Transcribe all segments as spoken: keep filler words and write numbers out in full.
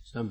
سم.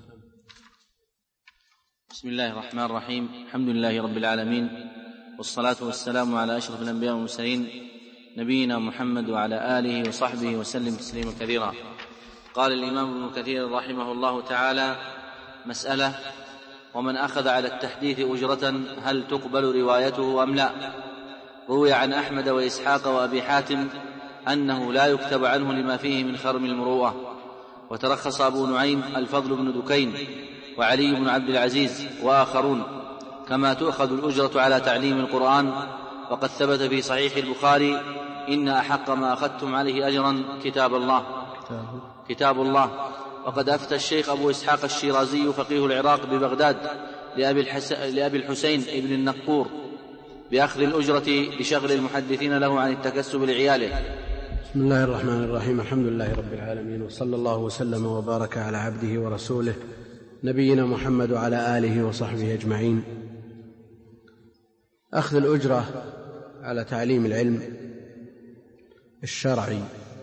بسم الله الرحمن الرحيم. الحمد لله رب العالمين، والصلاة والسلام على أشرف الأنبياء والمرسلين نبينا محمد وعلى آله وصحبه وسلم تسليما كثيرا. قال الإمام ابن كثير رحمه الله تعالى: مسألة: ومن أخذ على التحديث أجرة هل تقبل روايته أم لا؟ روي عن أحمد وإسحاق وأبي حاتم أنه لا يكتب عنه لما فيه من خرم المروءة. وترخص أبو نعيم الفضل بن دكين وعلي بن عبد العزيز وآخرون، كما تؤخذ الأجرة على تعليم القرآن. وقد ثبت في صحيح البخاري: إن أحق ما أخذتم عليه أجرا كتاب الله كتاب الله وقد أفتى الشيخ أبو إسحاق الشيرازي فقيه العراق ببغداد لأبي, الحس... لأبي الحسين ابن النقور بأخذ الأجرة لشغل المحدثين له عن التكسب لعياله. بسم الله الرحمن الرحيم. الحمد لله رب العالمين، وصلى الله وسلم وبارك على عبده ورسوله نبينا محمد وعلى آله وصحبه أجمعين. أخذ الأجرة على تعليم العلم الشرعي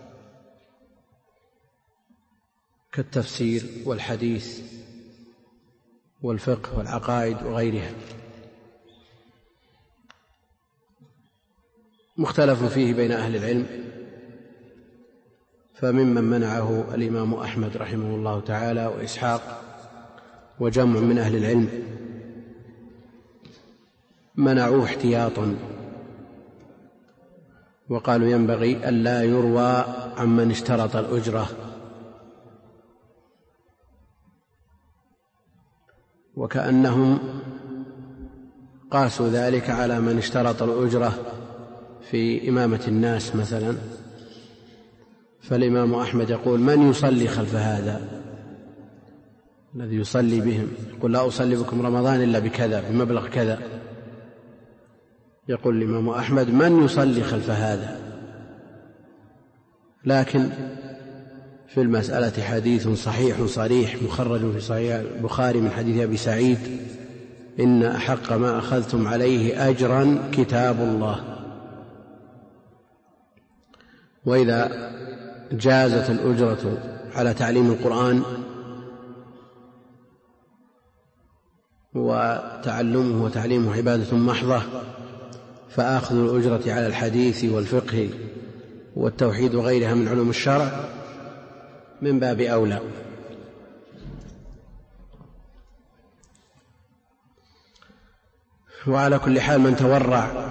كالتفسير والحديث والفقه والعقائد وغيرها مختلف فيه بين أهل العلم، فممن منعه الإمام أحمد رحمه الله تعالى وإسحاق وجمع من أهل العلم منعوه احتياطا، وقالوا ينبغي ألا يروى عمن اشترط الأجرة، وكأنهم قاسوا ذلك على من اشترط الأجرة في إمامة الناس مثلا. فالإمام أحمد يقول: من يصلي خلف هذا الذي يصلي بهم؟ يقول: لا أصلي بكم رمضان إلا بكذا بمبلغ كذا. يقول الإمام أحمد: من يصلي خلف هذا؟ لكن في المسألة حديث صحيح صريح مخرج في صحيح البخاري من حديث أبي سعيد: إن أحق ما أخذتم عليه أجرا كتاب الله. وإذا جازت الأجرة على تعليم القرآن وتعلمه وتعليمه عبادة محضة، فآخذ الأجرة على الحديث والفقه والتوحيد وغيرها من علوم الشرع من باب أولى. وعلى كل حال من تورع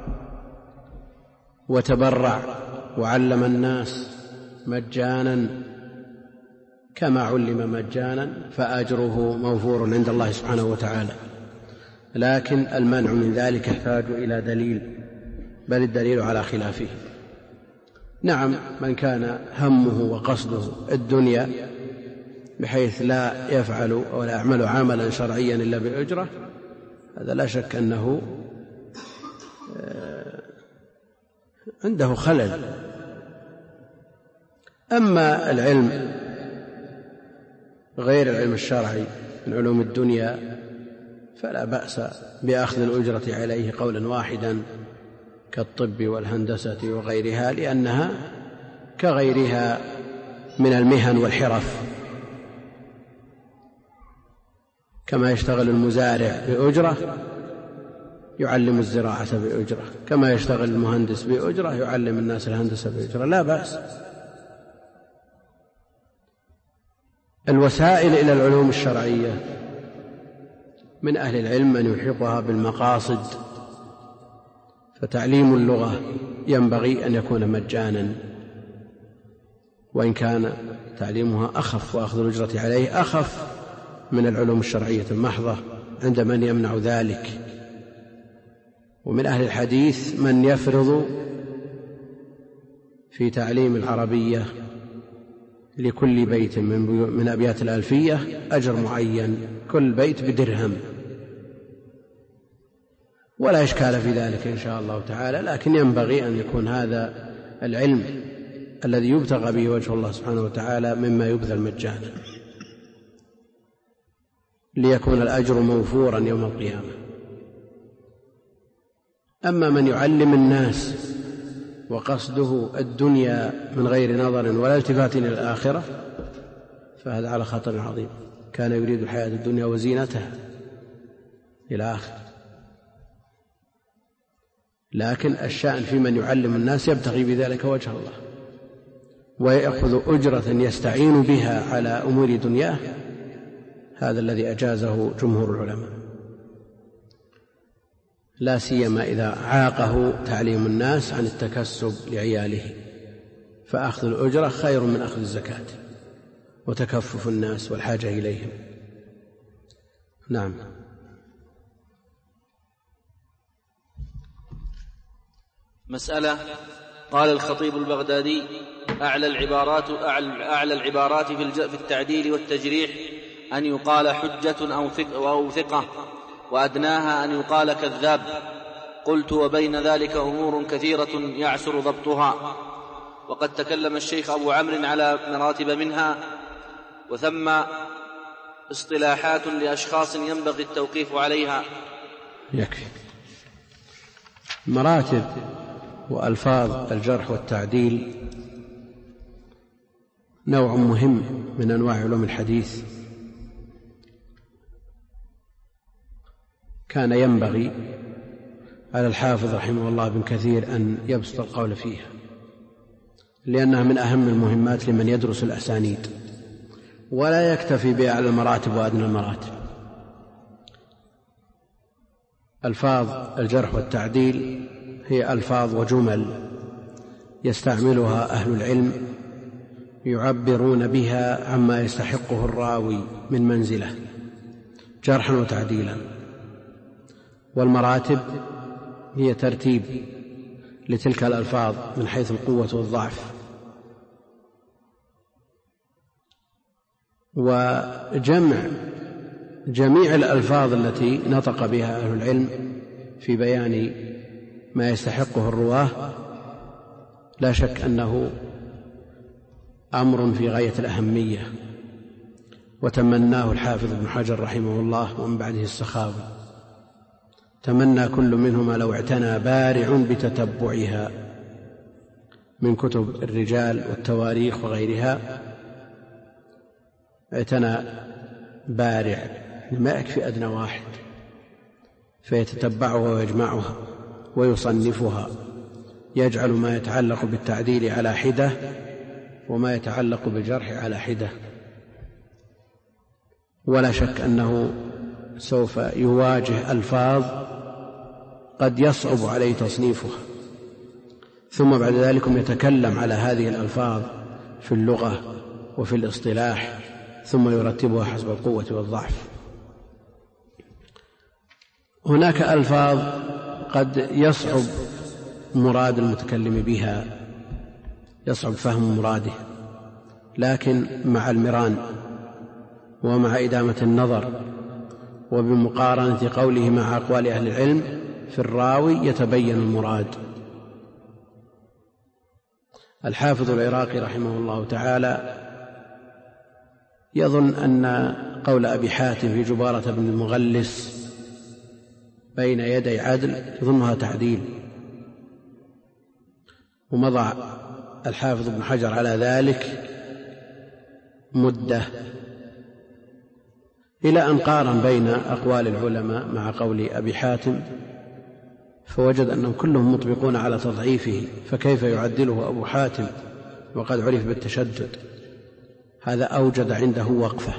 وتبرع وعلم الناس مجانا كما علم مجانا فأجره موفور عند الله سبحانه وتعالى. لكن المنع من ذلك يحتاج إلى دليل، بل الدليل على خلافه. نعم، من كان همه وقصده الدنيا بحيث لا يفعل ولا يعمل عملا شرعيا إلا بالأجرة، هذا لا شك أنه عنده خلل. أما العلم غير العلم الشرعي من علوم الدنيا فلا بأس بأخذ الأجرة عليه قولا واحدا كالطب والهندسة وغيرها، لأنها كغيرها من المهن والحرف، كما يشتغل المزارع بأجرة يعلم الزراعة بأجرة، كما يشتغل المهندس بأجرة يعلم الناس الهندسة بأجرة، لا بأس. الوسائل إلى العلوم الشرعية من أهل العلم من يلحقها بالمقاصد، فتعليم اللغة ينبغي أن يكون مجانا، وإن كان تعليمها أخف وأخذ الأجرة عليه أخف من العلوم الشرعية المحضة عند من يمنع ذلك. ومن أهل الحديث من يفرض في تعليم العربية لكل بيت من أبيات الألفية أجر معين، كل بيت بدرهم، ولا إشكال في ذلك إن شاء الله تعالى. لكن ينبغي أن يكون هذا العلم الذي يبتغى به وجه الله سبحانه وتعالى مما يبذل مجانا، ليكون الأجر موفورا يوم القيامة. أما من يعلم الناس وقصده الدنيا من غير نظر ولا التفات إلى الآخرة فهذا على خطر عظيم. كان يريد الحياة الدنيا وزينتها إلى آخر. لكن الشأن في من يعلم الناس يبتغي بذلك وجه الله ويأخذ أجرة يستعين بها على أمور دنياه، هذا الذي أجازه جمهور العلماء، لا سيما إذا عاقه تعليم الناس عن التكسب لعياله، فأخذ الأجرة خير من أخذ الزكاة وتكفف الناس والحاجة إليهم. نعم. مسألة. قال الخطيب البغدادي: أعلى العبارات, أعلى العبارات في التعديل والتجريح أن يقال حجة أو ثقة، وأدناها أن يقال كذاب. قلت: وبين ذلك أمور كثيرة يعسر ضبطها، وقد تكلم الشيخ أبو عمرو على مراتب منها، وثم اصطلاحات لأشخاص ينبغي التوقيف عليها. يكفي. مراتب وألفاظ الجرح والتعديل نوع مهم من أنواع علوم الحديث، كان ينبغي على الحافظ رحمه الله ابن كثير أن يبسط القول فيها، لأنها من أهم المهمات لمن يدرس الأسانيد، ولا يكتفي بأعلى المراتب وأدنى المراتب. ألفاظ الجرح والتعديل هي ألفاظ وجمل يستعملها أهل العلم يعبرون بها عما يستحقه الراوي من منزله جرحا وتعديلا. والمراتب هي ترتيب لتلك الألفاظ من حيث القوة والضعف، وجمع جميع الألفاظ التي نطق بها أهل العلم في بيان ما يستحقه الرواه لا شك أنه أمر في غاية الأهمية، وتمناه الحافظ ابن حجر رحمه الله ومن بعده السخاوي. تمنى كل منهما لو اعتنى بارع بتتبعها من كتب الرجال والتواريخ وغيرها، اعتنى بارع ما يكفي أدنى واحد فيتتبعها ويجمعها ويصنفها، يجعل ما يتعلق بالتعديل على حدة وما يتعلق بالجرح على حدة. ولا شك أنه سوف يواجه ألفاظ قد يصعب عليه تصنيفها، ثم بعد ذلك يتكلم على هذه الألفاظ في اللغة وفي الاصطلاح، ثم يرتبها حسب القوة والضعف. هناك ألفاظ قد يصعب مراد المتكلم بها، يصعب فهم مراده، لكن مع المران ومع إدامة النظر وبمقارنة قوله مع أقوال أهل العلم في الراوي يتبين المراد. الحافظ العراقي رحمه الله تعالى يظن أن قول أبي حاتم في جبارة بن المغلس بين يدي عدل يظنها تعديل، ومضى الحافظ ابن حجر على ذلك مدة إلى أن قارن بين أقوال العلماء مع قول أبي حاتم فوجد أنهم كلهم مطبقون على تضعيفه، فكيف يعدله أبو حاتم وقد عرف بالتشدد؟ هذا أوجد عنده وقفة،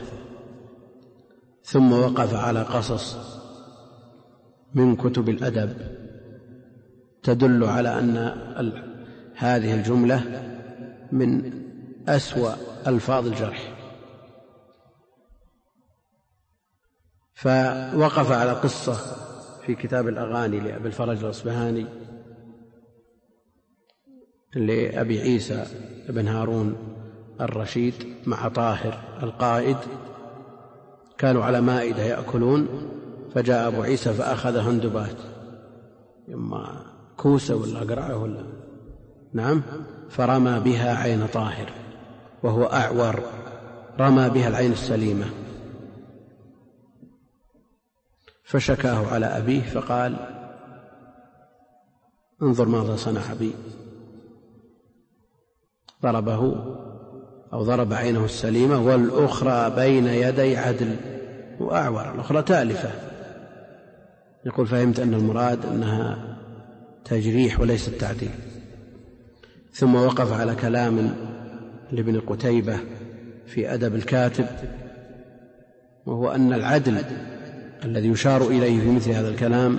ثم وقف على قصص من كتب الأدب تدل على أن هذه الجملة من أسوأ ألفاظ الجرح، فوقف على قصة في كتاب الأغاني لأبي الفرج الأصبهاني لأبي عيسى بن هارون الرشيد مع طاهر القائد، كانوا على مائدة يأكلون، فجاء أبو عيسى فأخذ هندبات، إما كوسة ولا قرعة ولا نعم، فرمى بها عين طاهر وهو أعور، رمى بها العين السليمة، فشكاه على أبيه فقال: انظر ماذا صنع بي. ضربه أو ضرب عينه السليمة والأخرى بين يدي عدل وأعور، الأخرى تالفة. يقول فهمت أن المراد أنها تجريح وليس التعديل. ثم وقف على كلام لابن قتيبة في أدب الكاتب، وهو أن العدل الذي يشار إليه في مثل هذا الكلام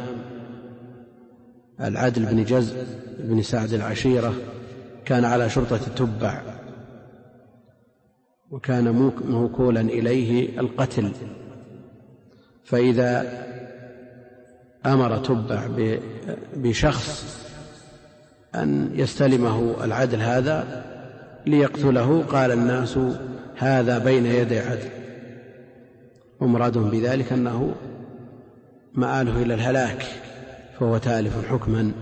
العدل بن جزء بن سعد العشيرة كان على شرطة تبع، وكان موكولا إليه القتل، فإذا أمر تبع بشخص أن يستلمه العدل هذا ليقتله قال الناس هذا بين يدي عدل، ومرادهم بذلك أنه مآله إلى الهلاك، فهو تالف حكما.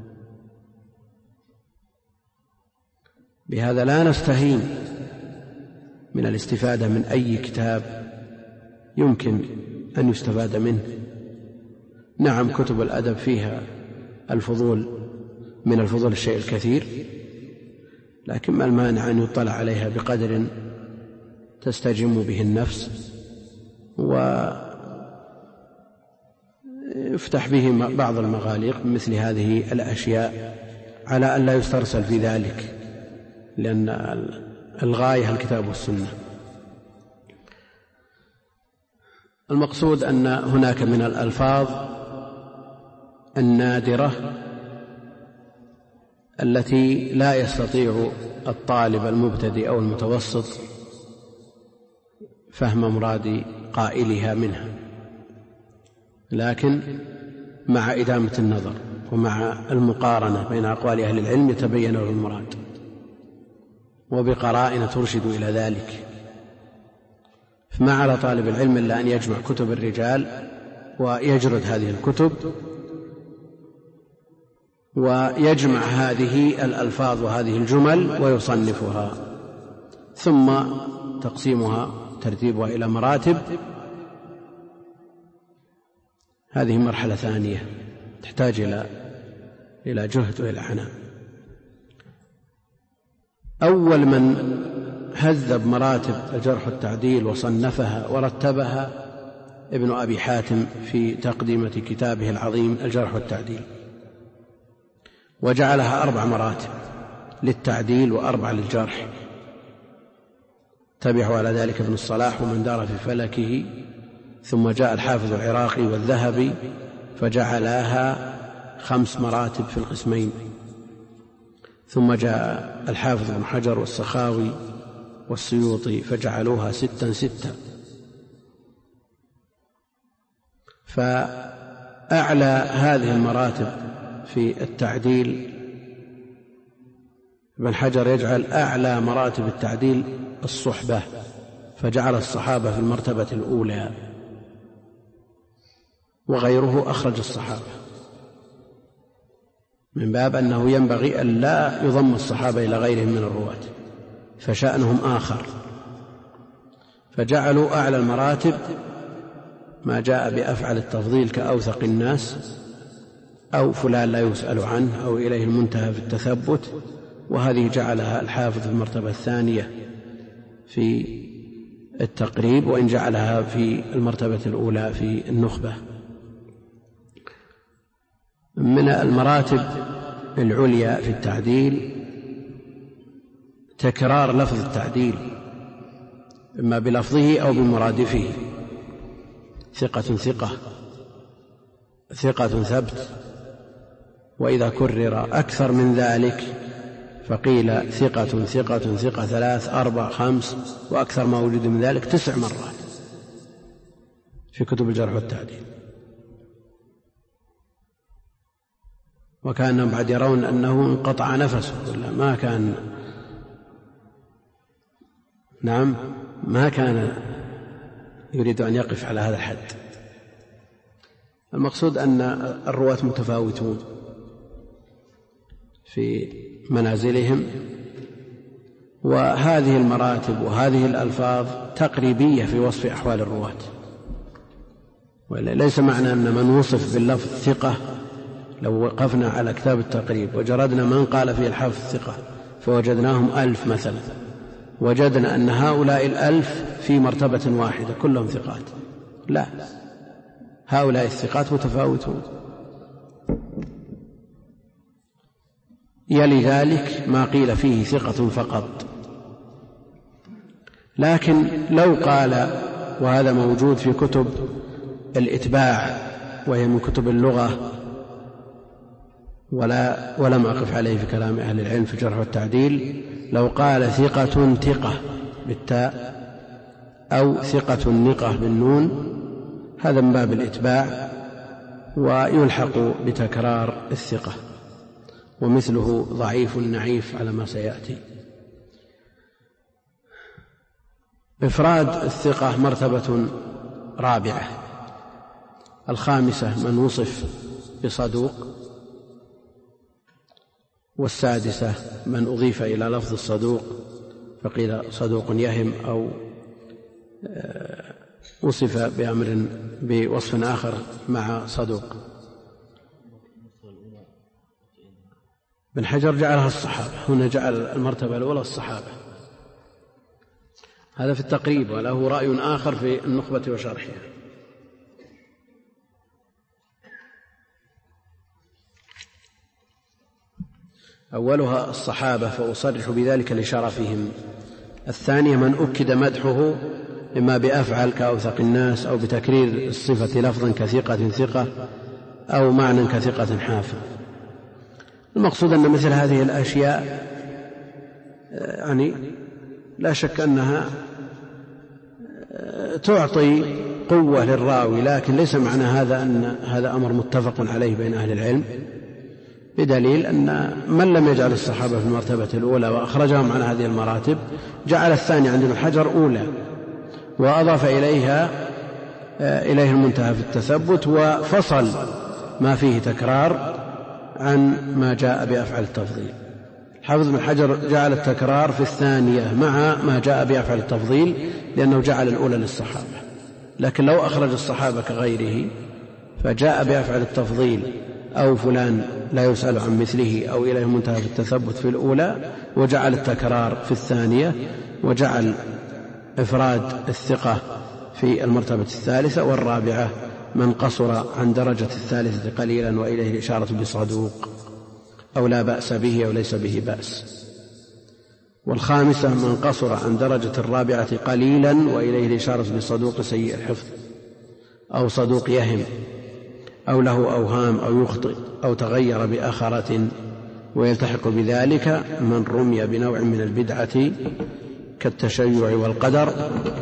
بهذا لا نستهين من الاستفادة من أي كتاب يمكن أن يستفاد منه. نعم كتب الأدب فيها الفضول من الفضول الشيء الكثير، لكن ما المانع أن يطلع عليها بقدر تستجم به النفس ويفتح به بعض المغاليق مثل هذه الأشياء على أن لا يسترسل في ذلك، لأن الغاية الكتاب والسنة. المقصود أن هناك من الألفاظ النادرة التي لا يستطيع الطالب المبتدئ أو المتوسط فهم مراد قائلها منها، لكن مع إدامة النظر ومع المقارنة بين أقوال أهل العلم يتبين له المراد، وبقرائن ترشد إلى ذلك. فما على طالب العلم إلا أن يجمع كتب الرجال ويجرد هذه الكتب ويجمع هذه الألفاظ وهذه الجمل ويصنفها، ثم تقسيمها ترتيبها إلى مراتب. هذه مرحلة ثانية تحتاج إلى إلى جهد وإلى عناء. أول من هذب مراتب الجرح والتعديل وصنفها ورتبها ابن أبي حاتم في تقديمة كتابه العظيم الجرح والتعديل، وجعلها أربع مراتب للتعديل وأربع للجرح. تبعوا على ذلك ابن الصلاح ومن دار في فلكه، ثم جاء الحافظ العراقي والذهبي فجعلها خمس مراتب في القسمين، ثم جاء الحافظ بن حجر والسخاوي والسيوطي فجعلوها ستا ستا. فأعلى هذه المراتب في التعديل ابن حجر يجعل أعلى مراتب التعديل الصحبة، فجعل الصحابة في المرتبة الأولى، وغيره أخرج الصحابة من باب أنه ينبغي أن لا يضم الصحابة إلى غيرهم من الرواة فشأنهم آخر، فجعلوا أعلى المراتب ما جاء بأفعل التفضيل كأوثق الناس أو فلان لا يسأل عنه أو إليه المنتهى في التثبت، وهذه جعلها الحافظ في المرتبة الثانية في التقريب، وإن جعلها في المرتبة الأولى في النخبة. من المراتب العليا في التعديل تكرار لفظ التعديل إما بلفظه أو بمرادفه، ثقة ثقة، ثقة ثبت، وإذا كرر أكثر من ذلك فقيل ثقة ثقة ثقة ثلاث أربع خمس، وأكثر ما وجد من ذلك تسع مرات في كتب الجرح والتعديل. وكانهم بعد يرون أنه انقطع نفسه، ولا ما كان نعم ما كان يريد أن يقف على هذا الحد. المقصود أن الرواة متفاوتون في منازلهم، وهذه المراتب وهذه الألفاظ تقريبية في وصف أحوال الرواة، وليس معنى أن من وصف باللفظ ثقة لو وقفنا على كتاب التقريب وجردنا من قال فيه الحافظ ثقة فوجدناهم ألف مثلا، وجدنا أن هؤلاء الألف في مرتبة واحدة كلهم ثقات. لا، هؤلاء الثقات متفاوتون. يلي ذلك ما قيل فيه ثقة فقط. لكن لو قال، وهذا موجود في كتب الإتباع وهي من كتب اللغة ولا ولم أقف عليه في كلام أهل العلم في الجرح والتعديل، لو قال ثقة ثقة بالتاء أو ثقة نقة بالنون، هذا من باب الإتباع ويلحق بتكرار الثقة، ومثله ضعيف نعيف على ما سيأتي. إفراد الثقة مرتبة رابعة. الخامسة من وصف بصدوق، والسادسة من أضيف إلى لفظ الصدوق فقيل صدوق يهم أو وصف بأمر بوصف آخر مع صدوق. ابن حجر جعلها الصحابة، هنا جعل المرتبة الأولى الصحابة، هذا في التقريب، وله رأي آخر في النخبة وشرحها. أولها الصحابة فأصرح بذلك لشرفهم. الثانية من أكد مدحه إما بأفعل كأوثق الناس أو بتكرير الصفة لفظا كثقة ثقة أو معنى كثقة حافظ. المقصود أن مثل هذه الأشياء يعني لا شك أنها تعطي قوة للراوي، لكن ليس معنى هذا أن هذا أمر متفق عليه بين أهل العلم، بدليل أن من لم يجعل الصحابة في المرتبة الأولى وأخرجهم عن هذه المراتب جعل الثاني عند ابن حجر أولى، وأضاف إليها إليه المنتهى في التثبت، وفصل ما فيه تكرار عن ما جاء بأفعل التفضيل. حافظ بن حجر جعل التكرار في الثانية مع ما جاء بأفعل التفضيل لأنه جعل الأولى للصحابة، لكن لو أخرج الصحابة كغيره فجاء بأفعل التفضيل أو فلان لا يسأل عن مثله أو إليه منتهى في التثبت في الأولى، وجعل التكرار في الثانية، وجعل إفراد الثقة في المرتبة الثالثة، والرابعة من قصر عن درجة الثالثة قليلا وإليه الإشارة بصدوق أو لا بأس به أو ليس به بأس، والخامسة من قصر عن درجة الرابعة قليلا وإليه الإشارة بصدوق سيء الحفظ أو صدوق يهم أو له أوهام أو يخطئ أو تغير بآخرة، ويلتحق بذلك من رمي بنوع من البدعة كالتشيع والقدر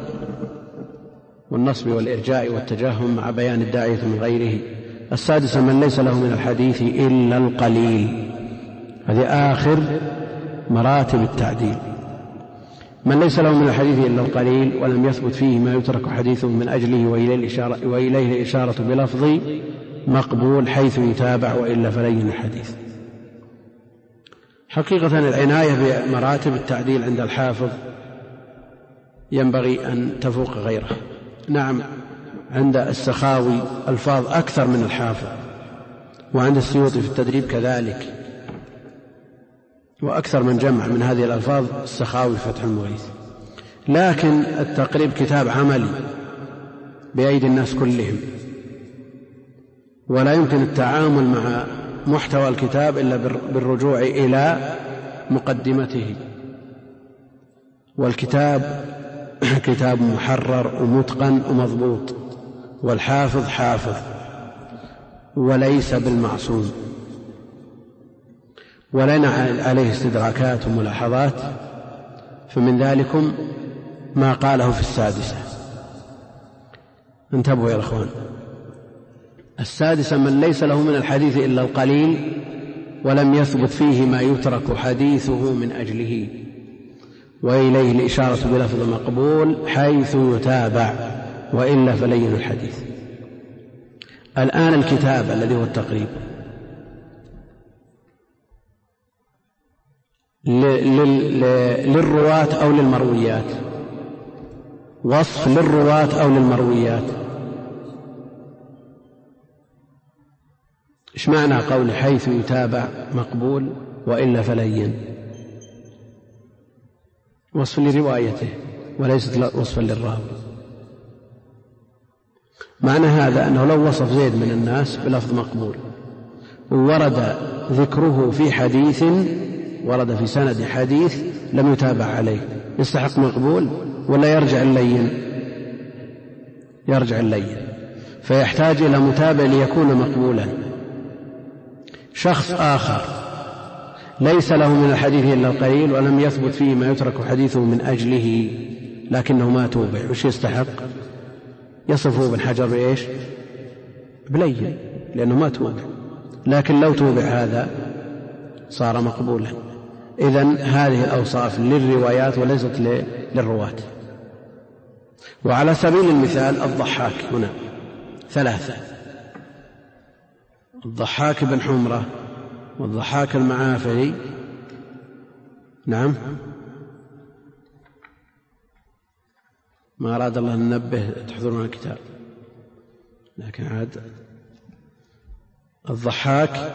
والنصب والإرجاء والتجهم مع بيان الداعية من غيره. السادسة من ليس له من الحديث إلا القليل، هذه آخر مراتب التعديل. من ليس له من الحديث إلا القليل ولم يثبت فيه ما يترك حديثه من أجله وإليه الإشارة, وإليه الإشارة بلفظ مقبول حيث يتابع وإلا فلين الحديث. حقيقة العناية بمراتب التعديل عند الحافظ ينبغي أن تفوق غيره. نعم، عند السخاوي ألفاظ أكثر من الحافظ، وعند السيوطي في التدريب كذلك، وأكثر من جمع من هذه الألفاظ السخاوي فتح المغيث، لكن التقريب كتاب عملي بأيدي الناس كلهم، ولا يمكن التعامل مع محتوى الكتاب إلا بالرجوع إلى مقدمته، والكتاب كتاب محرر ومتقن ومضبوط، والحافظ حافظ وليس بالمعصوم، ولنا عليه استدراكات وملاحظات، فمن ذلكم ما قاله في السادسة. انتبهوا يا أخوان، السادسة من ليس له من الحديث إلا القليل ولم يثبت فيه ما يترك حديثه من أجله، وإليه الإشارة بلفظ مقبول حيث يتابع وإلا فلين الحديث. الآن الكتاب الذي هو التقريب للرواة أو للمرويات، وصف للرواة أو للمرويات. إيش معنى قول حيث يتابع مقبول وإلا فلين؟ وصف لروايته وليست وصفا للراوي. معنى هذا أنه لو وصف زيد من الناس بلفظ مقبول وورد ذكره في حديث، ورد في سند حديث لم يتابع عليه، يستحق مقبول ولا يرجع اللين؟ يرجع اللين، فيحتاج إلى متابع ليكون مقبولا. شخص آخر ليس له من الحديث إلا القليل ولم يثبت فيه ما يترك حديثه من أجله لكنه ما توبع، وش يستحق؟ يصفه ابن حجر بإيش؟ بلين، لأنه ما توبع. لكن لو توبع هذا صار مقبولا. إذن هذه الأوصاف للروايات وليست للرواة. وعلى سبيل المثال الضحاك هنا ثلاثة: الضحاك بن حمرة والضحاك المعافري. نعم، ما أراد الله أن ننبه تحضرون الكتاب، لكن عاد الضحاك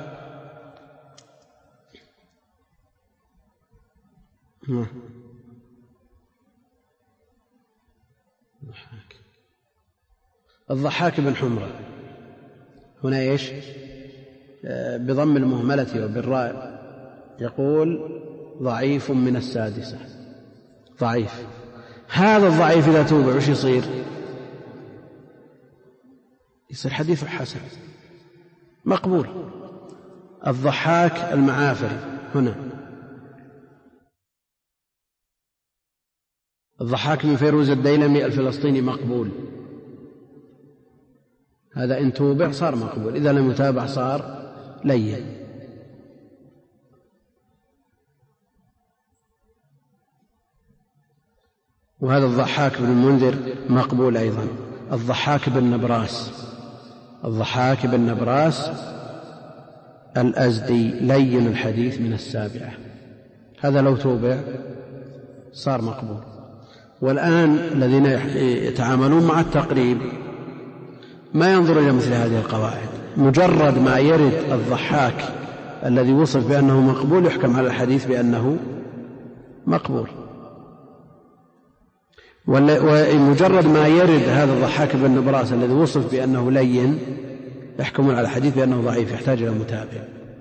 الضحاك بن حمرة هنا إيش؟ بضم المهملة وبالراء يقول ضعيف من السادسة، ضعيف. هذا الضعيف إذا توبع وش يصير؟ يصير حديث حسن مقبول. الضحاك المعافري هنا الضحاك من فيروز الديلمي الفلسطيني مقبول، هذا إن توبع صار مقبول، إذا لم يتابع صار لين. وهذا الضحاك بن المنذر مقبول أيضا. الضحاك بن نبراس الضحاك بن نبراس الأزدي لين الحديث من السابعة، هذا لو توبع صار مقبول. والآن الذين يتعاملون مع التقريب ما ينظر إلى مثل هذه القواعد، مجرد ما يرد الضحاك الذي وصف بأنه مقبول يحكم على الحديث بأنه مقبول، ومجرد ما يرد هذا الضحاك بن نبراس الذي وصف بأنه لين يحكمون على الحديث بأنه ضعيف يحتاج إلى متابع.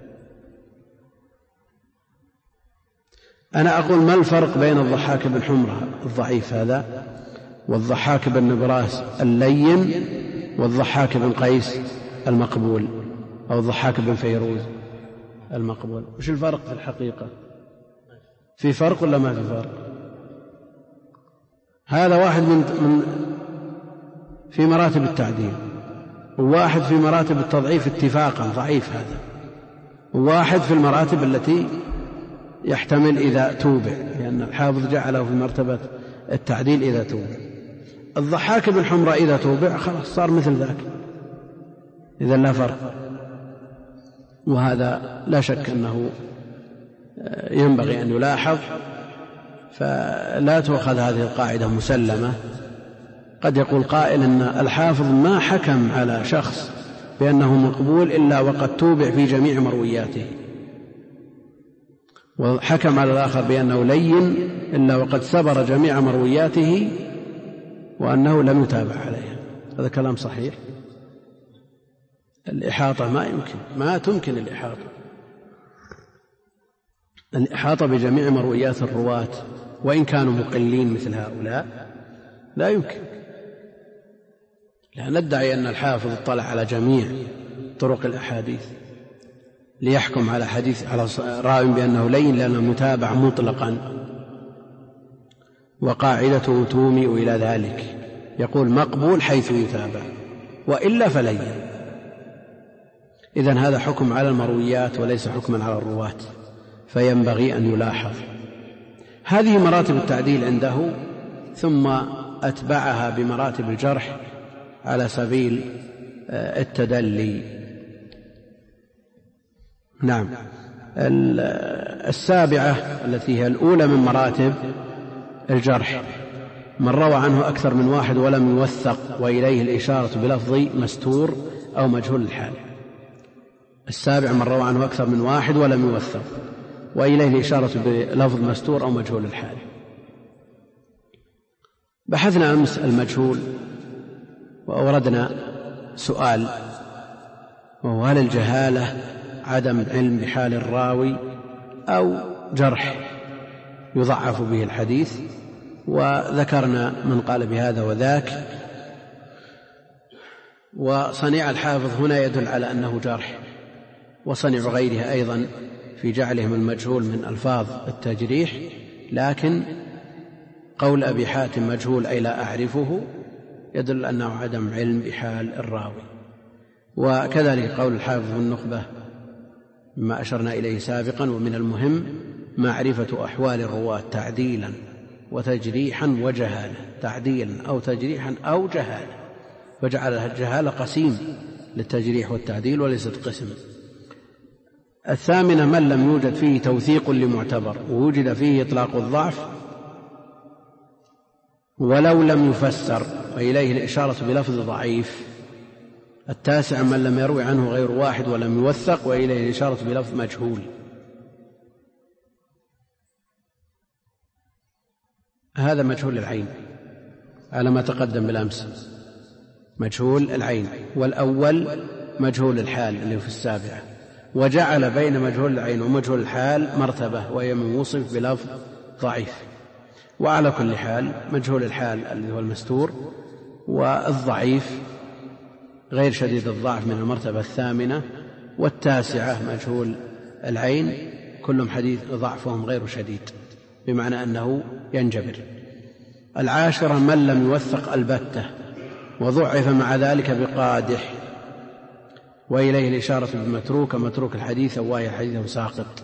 أنا أقول ما الفرق بين الضحاك بن حمرة الضعيف هذا والضحاك بن نبراس اللين والضحاك بن قيس المقبول أو الضحاك بن فيروز المقبول؟ وش الفرق في الحقيقة؟ في فرق ولا ما في فرق؟ هذا واحد من, من في مراتب التعديل، وواحد في مراتب التضعيف اتفاقا ضعيف هذا، وواحد في المراتب التي يحتمل إذا توبع، لأن الحافظ جعله في مرتبة التعديل إذا توبع. الضحاك بن حمرة إذا توبع خلاص صار مثل ذاك، إذا لا فرق. وهذا لا شك أنه ينبغي أن يلاحظ، فلا تؤخذ هذه القاعدة مسلمة. قد يقول قائل أن الحافظ ما حكم على شخص بأنه مقبول إلا وقد توبع في جميع مروياته، وحكم على الآخر بأنه لين إلا وقد سبر جميع مروياته وأنه لم يتابع عليها. هذا كلام صحيح؟ الإحاطة ما يمكن، ما تمكن الإحاطة الإحاطة بجميع مرويات الرواة وإن كانوا مقلين مثل هؤلاء، لا يمكن. لا ندعي أن الحافظ اطلع على جميع طرق الأحاديث ليحكم على حديث على راوي بأنه لين لأنه متابع مطلقا، وقاعدته تومئ إلى ذلك، يقول مقبول حيث يتابع وإلا فلين. إذن هذا حكم على المرويات وليس حكما على الرواة، فينبغي أن يلاحظ. هذه مراتب التعديل عنده، ثم أتبعها بمراتب الجرح على سبيل التدلي. نعم. السابعة التي هي الأولى من مراتب الجرح من روى عنه أكثر من واحد ولم يوثق وإليه الإشارة بلفظ مستور أو مجهول الحال. السابع من روى عنه أكثر من واحد ولم يوثق وإليه الإشارة بلفظ مستور أو مجهول الحال. بحثنا أمس المجهول وأوردنا سؤال، وهو هل الجهالة عدم علم بحال الراوي أو جرح يضعف به الحديث؟ وذكرنا من قال بهذا وذاك، وصنيع الحافظ هنا يدل على أنه جرح، وصنيع غيره أيضا في جعلهم المجهول من ألفاظ التجريح، لكن قول أبي حاتم مجهول أي لا أعرفه يدل أنه عدم علم بحال الراوي. وكذلك قول الحافظ في النخبة مما أشرنا إليه سابقا: ومن المهم معرفة أحوال الرواة تعديلا وتجريحا وجهالة، تعديلا أو تجريحا أو جهالة، فجعلها الجهالة قسيم للتجريح والتعديل وليست قسم. الثامنة: من لم يوجد فيه توثيق لمعتبر ووجد فيه إطلاق الضعف ولو لم يفسر وإليه الإشارة بلفظ ضعيف. التاسع: من لم يروي عنه غير واحد ولم يوثق وإليه الإشارة بلفظ مجهول. هذا مجهول العين على ما تقدم بالأمس، مجهول العين. والأول مجهول الحال اللي في السابعة، وجعل بين مجهول العين ومجهول الحال مرتبة وهي من وصف بلفظ ضعيف. وعلى كل حال مجهول الحال اللي هو المستور والضعيف غير شديد الضعف من المرتبة الثامنة، والتاسعة مجهول العين كلهم حديث ضعفهم غير شديد بمعنى أنه ينجبر. العاشرة: من لم يوثق البتة وضعف مع ذلك بقادح وإليه الإشارة بمتروك، متروك الحديث وهي حديثه ساقط.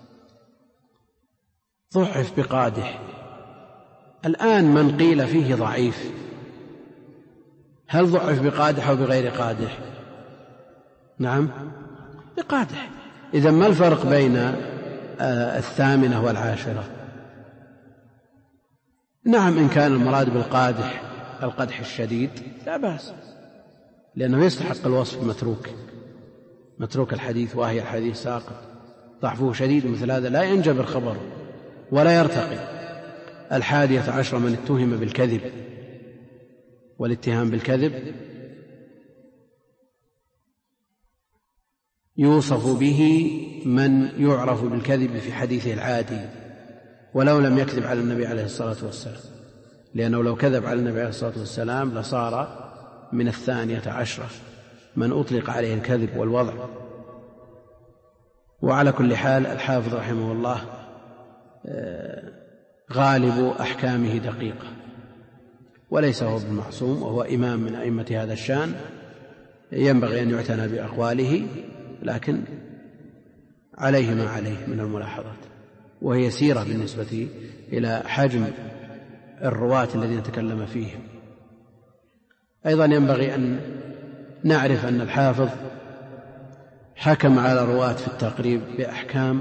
ضعف بقادح. الآن من قيل فيه ضعيف هل ضعف بقادح أو بغير قادح؟ نعم بقادح. إذن ما الفرق بين الثامنة والعاشرة؟ نعم إن كان المراد بالقادح القدح الشديد لا بأس، لأنه يستحق الوصف متروك، متروك الحديث وهي الحديث ساقط، ضعفه شديد، مثل هذا لا ينجبر خبره ولا يرتقي. الحادية عشر: من اتهم بالكذب. والاتهام بالكذب يوصف به من يعرف بالكذب في حديثه العادي ولو لم يكذب على النبي عليه الصلاة والسلام، لأنه لو كذب على النبي عليه الصلاة والسلام لصار من الثانية عشرة من أطلق عليه الكذب والوضع. وعلى كل حال الحافظ رحمه الله غالب أحكامه دقيقة وليس هو بالمعصوم، وهو إمام من أئمة هذا الشان، ينبغي أن يعتنى بأقواله، لكن عليه ما عليه من الملاحظات، وهي يسيرة بالنسبة إلى حجم الرواة الذين تكلم فيهم. أيضا ينبغي أن نعرف أن الحافظ حكم على رواة في التقريب بأحكام،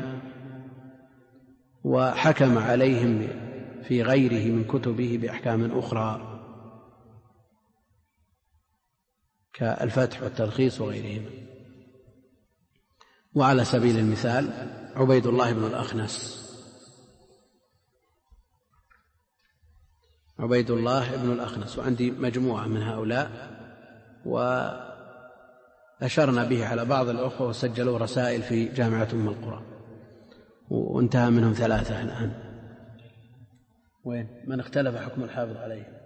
وحكم عليهم في غيره من كتبه بأحكام أخرى كالفتح والتلخيص وغيرهما. وعلى سبيل المثال عبيد الله بن الأخنس، عبيد الله بن الأخنس، وعندي مجموعة من هؤلاء وأشرنا به على بعض الأخوة وسجلوا رسائل في جامعة أم القرى، وانتهى منهم ثلاثة الآن. وين من اختلف حكم الحافظ عليه؟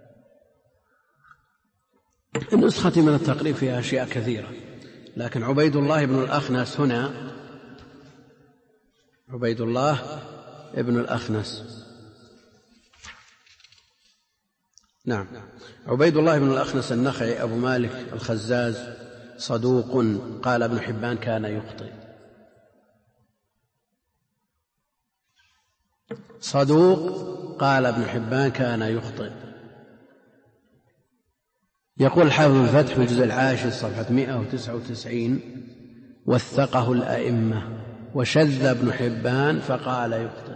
النسخة من التقريب فيها أشياء كثيرة، لكن عبيد الله بن الأخنس هنا، عبيد الله بن الأخنس، نعم عبيد الله بن الأخنس النخعي أبو مالك الخزاز صدوق، قال ابن حبان كان يخطئ. صدوق قال ابن حبان كان يخطئ. يقول الحافظ الفتح في الجزء العاشر صفحة مئة وتسعة وتسعين: وثقه الأئمة وشذ ابن حبان فقال يخطئ.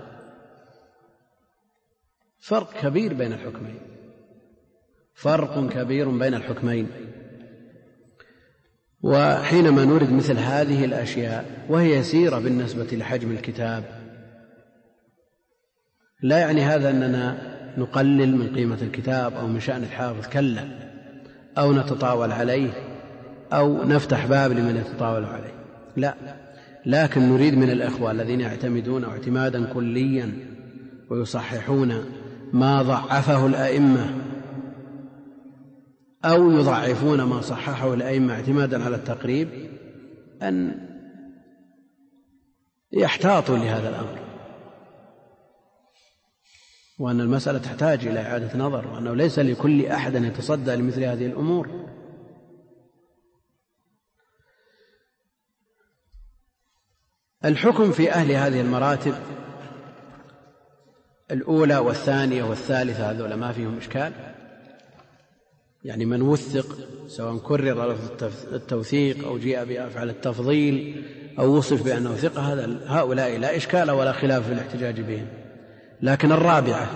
فرق كبير بين الحكمين، فرق كبير بين الحكمين. وحينما نريد مثل هذه الأشياء وهي يسيرة بالنسبة لحجم الكتاب، لا يعني هذا أننا نقلل من قيمة الكتاب أو من شأن الحافظ، كلا، أو نتطاول عليه أو نفتح باب لمن يتطاول عليه، لا، لكن نريد من الإخوة الذين يعتمدون اعتمادا كليا ويصححون ما ضعفه الأئمة أو يضعفون ما صححه الأئمة اعتمادا على التقريب أن يحتاطوا لهذا الأمر، وأن المسألة تحتاج إلى إعادة نظر، وأنه ليس لكل أحد أن يتصدى لمثل هذه الأمور. الحكم في أهل هذه المراتب الأولى والثانية والثالثة هذول ما فيهم إشكال، يعني من وثق سواء كرر التوثيق أو جاء بأفعال التفضيل أو وصف بأنه ثقة، هذا هؤلاء لا إشكال ولا خلاف في الاحتجاج بهم. لكن الرابعة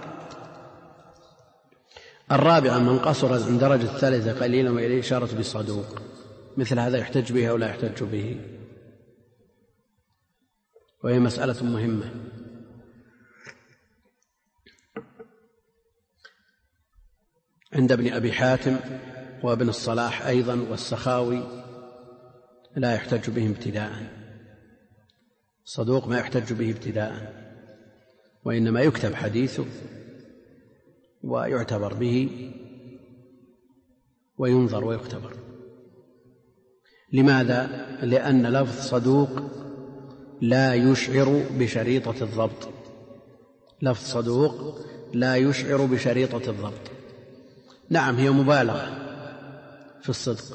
الرابعة من قصر عن درجة الثالثة قليلا وإليه إشارة بالصدوق، مثل هذا يحتج به أو لا يحتج به، وهي مسألة مهمة. عند ابن أبي حاتم وابن الصلاح أيضا والسخاوي لا يحتج به ابتداء، صدوق ما يحتج به ابتداء، وإنما يكتب حديثه ويعتبر به وينظر ويختبر. لماذا؟ لأن لفظ صدوق لا يشعر بشريطة الضبط، لفظ صدوق لا يشعر بشريطة الضبط. نعم هي مبالغة في الصدق،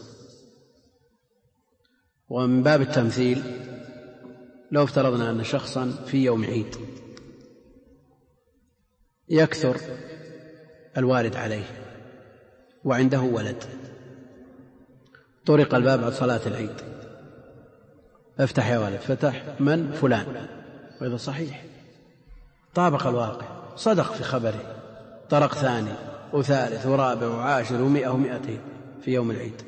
ومن باب التمثيل لو افترضنا أن شخصا في يوم عيد يكثر الوارد عليه وعنده ولد، طرق الباب بعد صلاة العيد، افتح يا ولد، فتح، من؟ فلان، وإذا صحيح طابق الواقع، صدق في خبره، طرق ثاني وثالث ورابع وعاشر ومئة ومئتين في يوم العيد،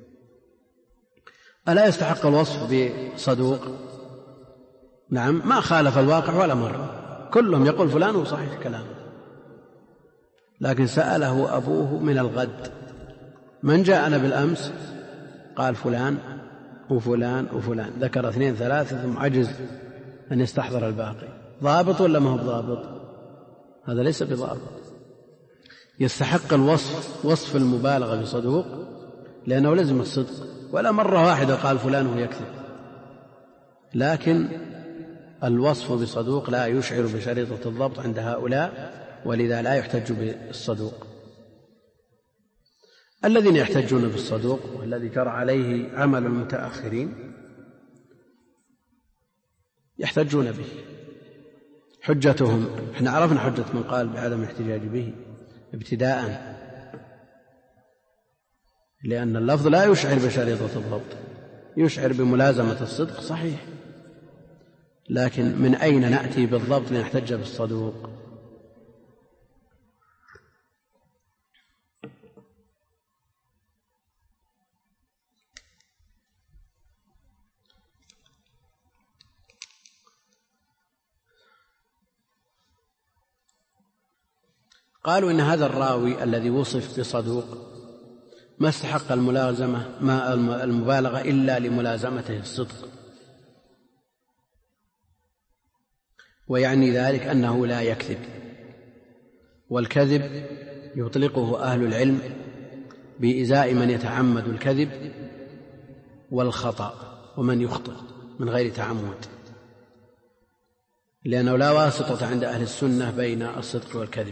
ألا يستحق الوصف بصدوق؟ نعم، ما خالف الواقع ولا مرة، كلهم يقول فلان وصحيح كلامه، لكن سأله أبوه من الغد من جاءنا بالأمس؟ قال فلان وفلان وفلان، ذكر اثنين ثلاثة ثم عجز أن يستحضر الباقي. ضابط ولا ما هو ضابط؟ هذا ليس بضابط. يستحق الوصف وصف المبالغة بصدوق لأنه لزم الصدق، ولا مرة واحدة قال فلان ويكذب، لكن الوصف بصدوق لا يشعر بشريطة الضبط عند هؤلاء، ولذا لا يحتج بالصدوق. الذين يحتجون بالصدوق والذي جرى عليه عمل المتأخرين يحتجون به، حجتهم احنا عرفنا حجة من قال بعدم الاحتجاج به ابتداء، لأن اللفظ لا يشعر بشريطة الضبط، يشعر بملازمة الصدق صحيح، لكن من أين نأتي بالضبط لنحتج بالصدوق؟ قالوا إن هذا الراوي الذي وصف بصدوق ما استحق الملازمة ما المبالغة إلا لملازمته الصدق، ويعني ذلك أنه لا يكذب، والكذب يطلقه أهل العلم بإزاء من يتعمد الكذب والخطأ ومن يخطئ من غير تعمد، لأنه لا واسطة عند أهل السنة بين الصدق والكذب،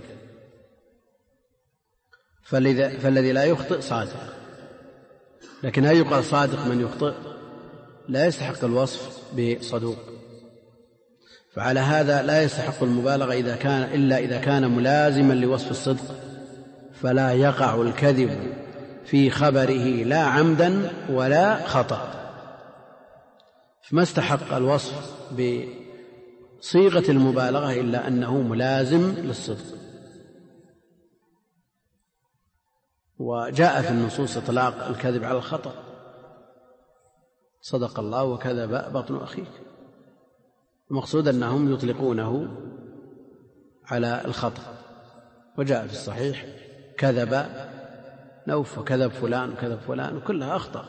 فالذي لا يخطئ صادق، لكن هل يقال صادق من يخطئ؟ لا يستحق الوصف بصدوق. فعلى هذا لا يستحق المبالغة إذا كان إلا إذا كان ملازما لوصف الصدق، فلا يقع الكذب في خبره لا عمدا ولا خطأ، فما استحق الوصف بصيغة المبالغة إلا أنه ملازم للصدق. وجاء في النصوص إطلاق الكذب على الخطأ، صدق الله وكذب بطن أخيك، المقصود أنهم يطلقونه على الخطأ، وجاء في الصحيح كذب نوف وكذب فلان وكذب فلان وكلها أخطأ.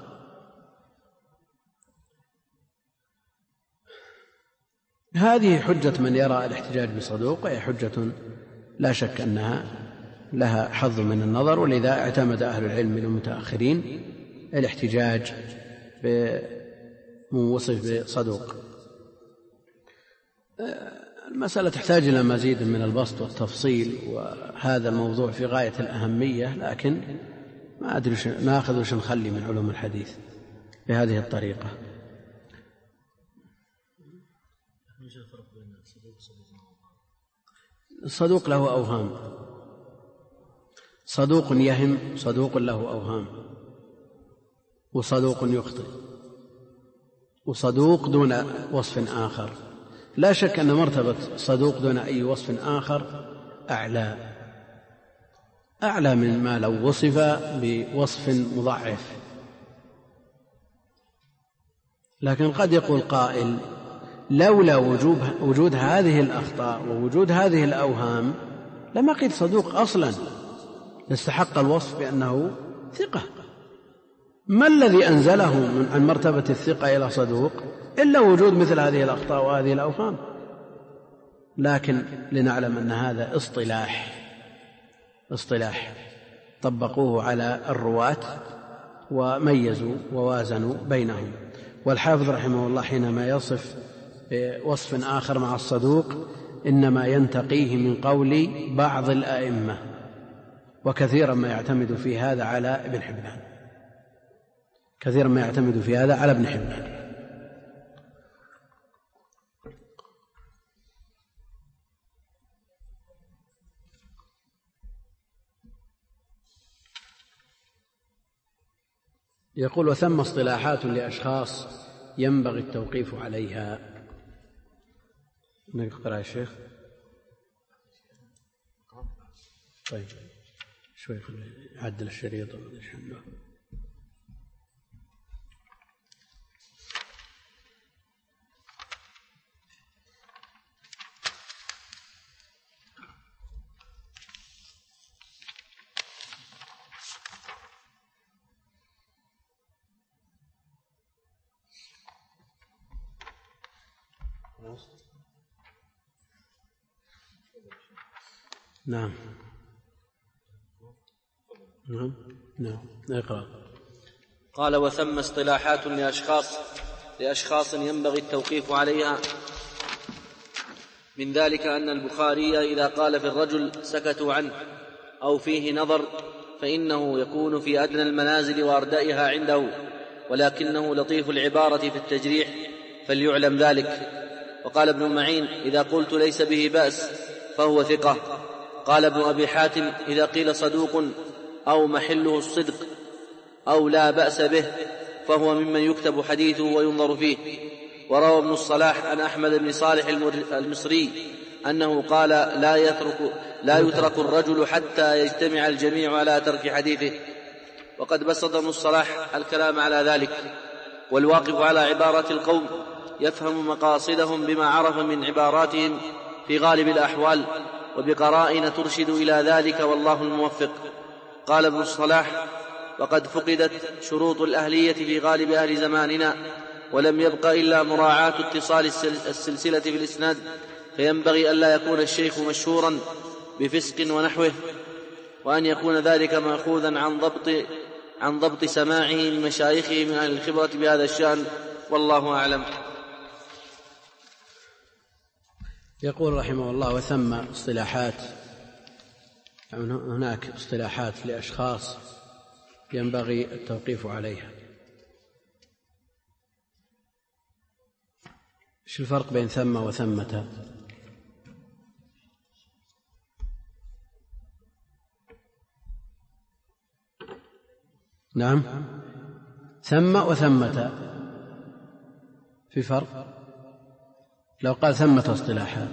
هذه حجة من يرى الاحتجاج بصدوق، وهي حجة لا شك أنها لها حظ من النظر، ولذا اعتمد أهل العلم من المتأخرين الاحتجاج بموصف بصدوق. المسألة تحتاج إلى مزيد من البسط والتفصيل، وهذا الموضوع في غاية الأهمية، لكن ما أدري ناخذ وش نخلي من علوم الحديث بهذه الطريقة. الصدوق له أوهام، صدوق يهم، صدوق له أوهام، وصدوق يخطئ، وصدوق دون وصف آخر. لا شك أن مرتبة صدوق دون أي وصف آخر أعلى أعلى من ما لو وصف بوصف مضعف. لكن قد يقول قائل لولا وجود هذه الأخطاء ووجود هذه الأوهام لما قيل صدوق أصلا، استحق الوصف بأنه ثقة. ما الذي أنزله من عن مرتبة الثقة إلى صدوق إلا وجود مثل هذه الأخطاء وهذه الأوهام؟ لكن لنعلم أن هذا اصطلاح اصطلاح طبقوه على الرواة وميزوا ووازنوا بينهم. والحافظ رحمه الله حينما يصف وصف آخر مع الصدوق إنما ينتقيه من قول بعض الأئمة، وكثيرا ما يعتمد في هذا على ابن حبان كثيرا ما يعتمد في هذا على ابن حبان. يقول وثم اصطلاحات لأشخاص ينبغي التوقيف عليها. نقرأ يا شيخ. طيب شوي عدل الشريط. نعم نعم نعم اقرأ. قال وثم اصطلاحات لأشخاص لأشخاص ينبغي التوقيف عليها، من ذلك أن البخاري إذا قال في الرجل سكتوا عنه أو فيه نظر فإنه يكون في أدنى المنازل وأردئها عنده، ولكنه لطيف العبارة في التجريح فليعلم ذلك. وقال ابن معين إذا قلت ليس به بأس فهو ثقة. قال ابن أبي حاتم إذا قيل صدوق أو محله الصدق أو لا بأس به فهو ممن يكتب حديثه وينظر فيه. وروى ابن الصلاح عن أحمد بن صالح المصري أنه قال لا يترك, لا يترك الرجل حتى يجتمع الجميع على ترك حديثه. وقد بسط ابن الصلاح الكلام على ذلك. والواقف على عبارات القوم يفهم مقاصدهم بما عرف من عباراتهم في غالب الأحوال وبقرائن ترشد إلى ذلك، والله الموفق. قال ابن الصلاح وقد فقدت شروط الأهلية في غالب أهل زماننا، ولم يبق إلا مراعاة اتصال السلسلة في الإسناد، فينبغي ألا يكون الشيخ مشهورا بفسق ونحوه، وأن يكون ذلك مأخوذا عن ضبط عن ضبط سماعه من مشايخه من أهل الخبرة بهذا الشأن، والله أعلم. يقول رحمه الله وثم اصطلاحات، هناك اصطلاحات لأشخاص ينبغي التوقيف عليها. ايش الفرق بين ثم وثمة؟ نعم ثم وثمة في فرق. لو قال ثمة اصطلاحات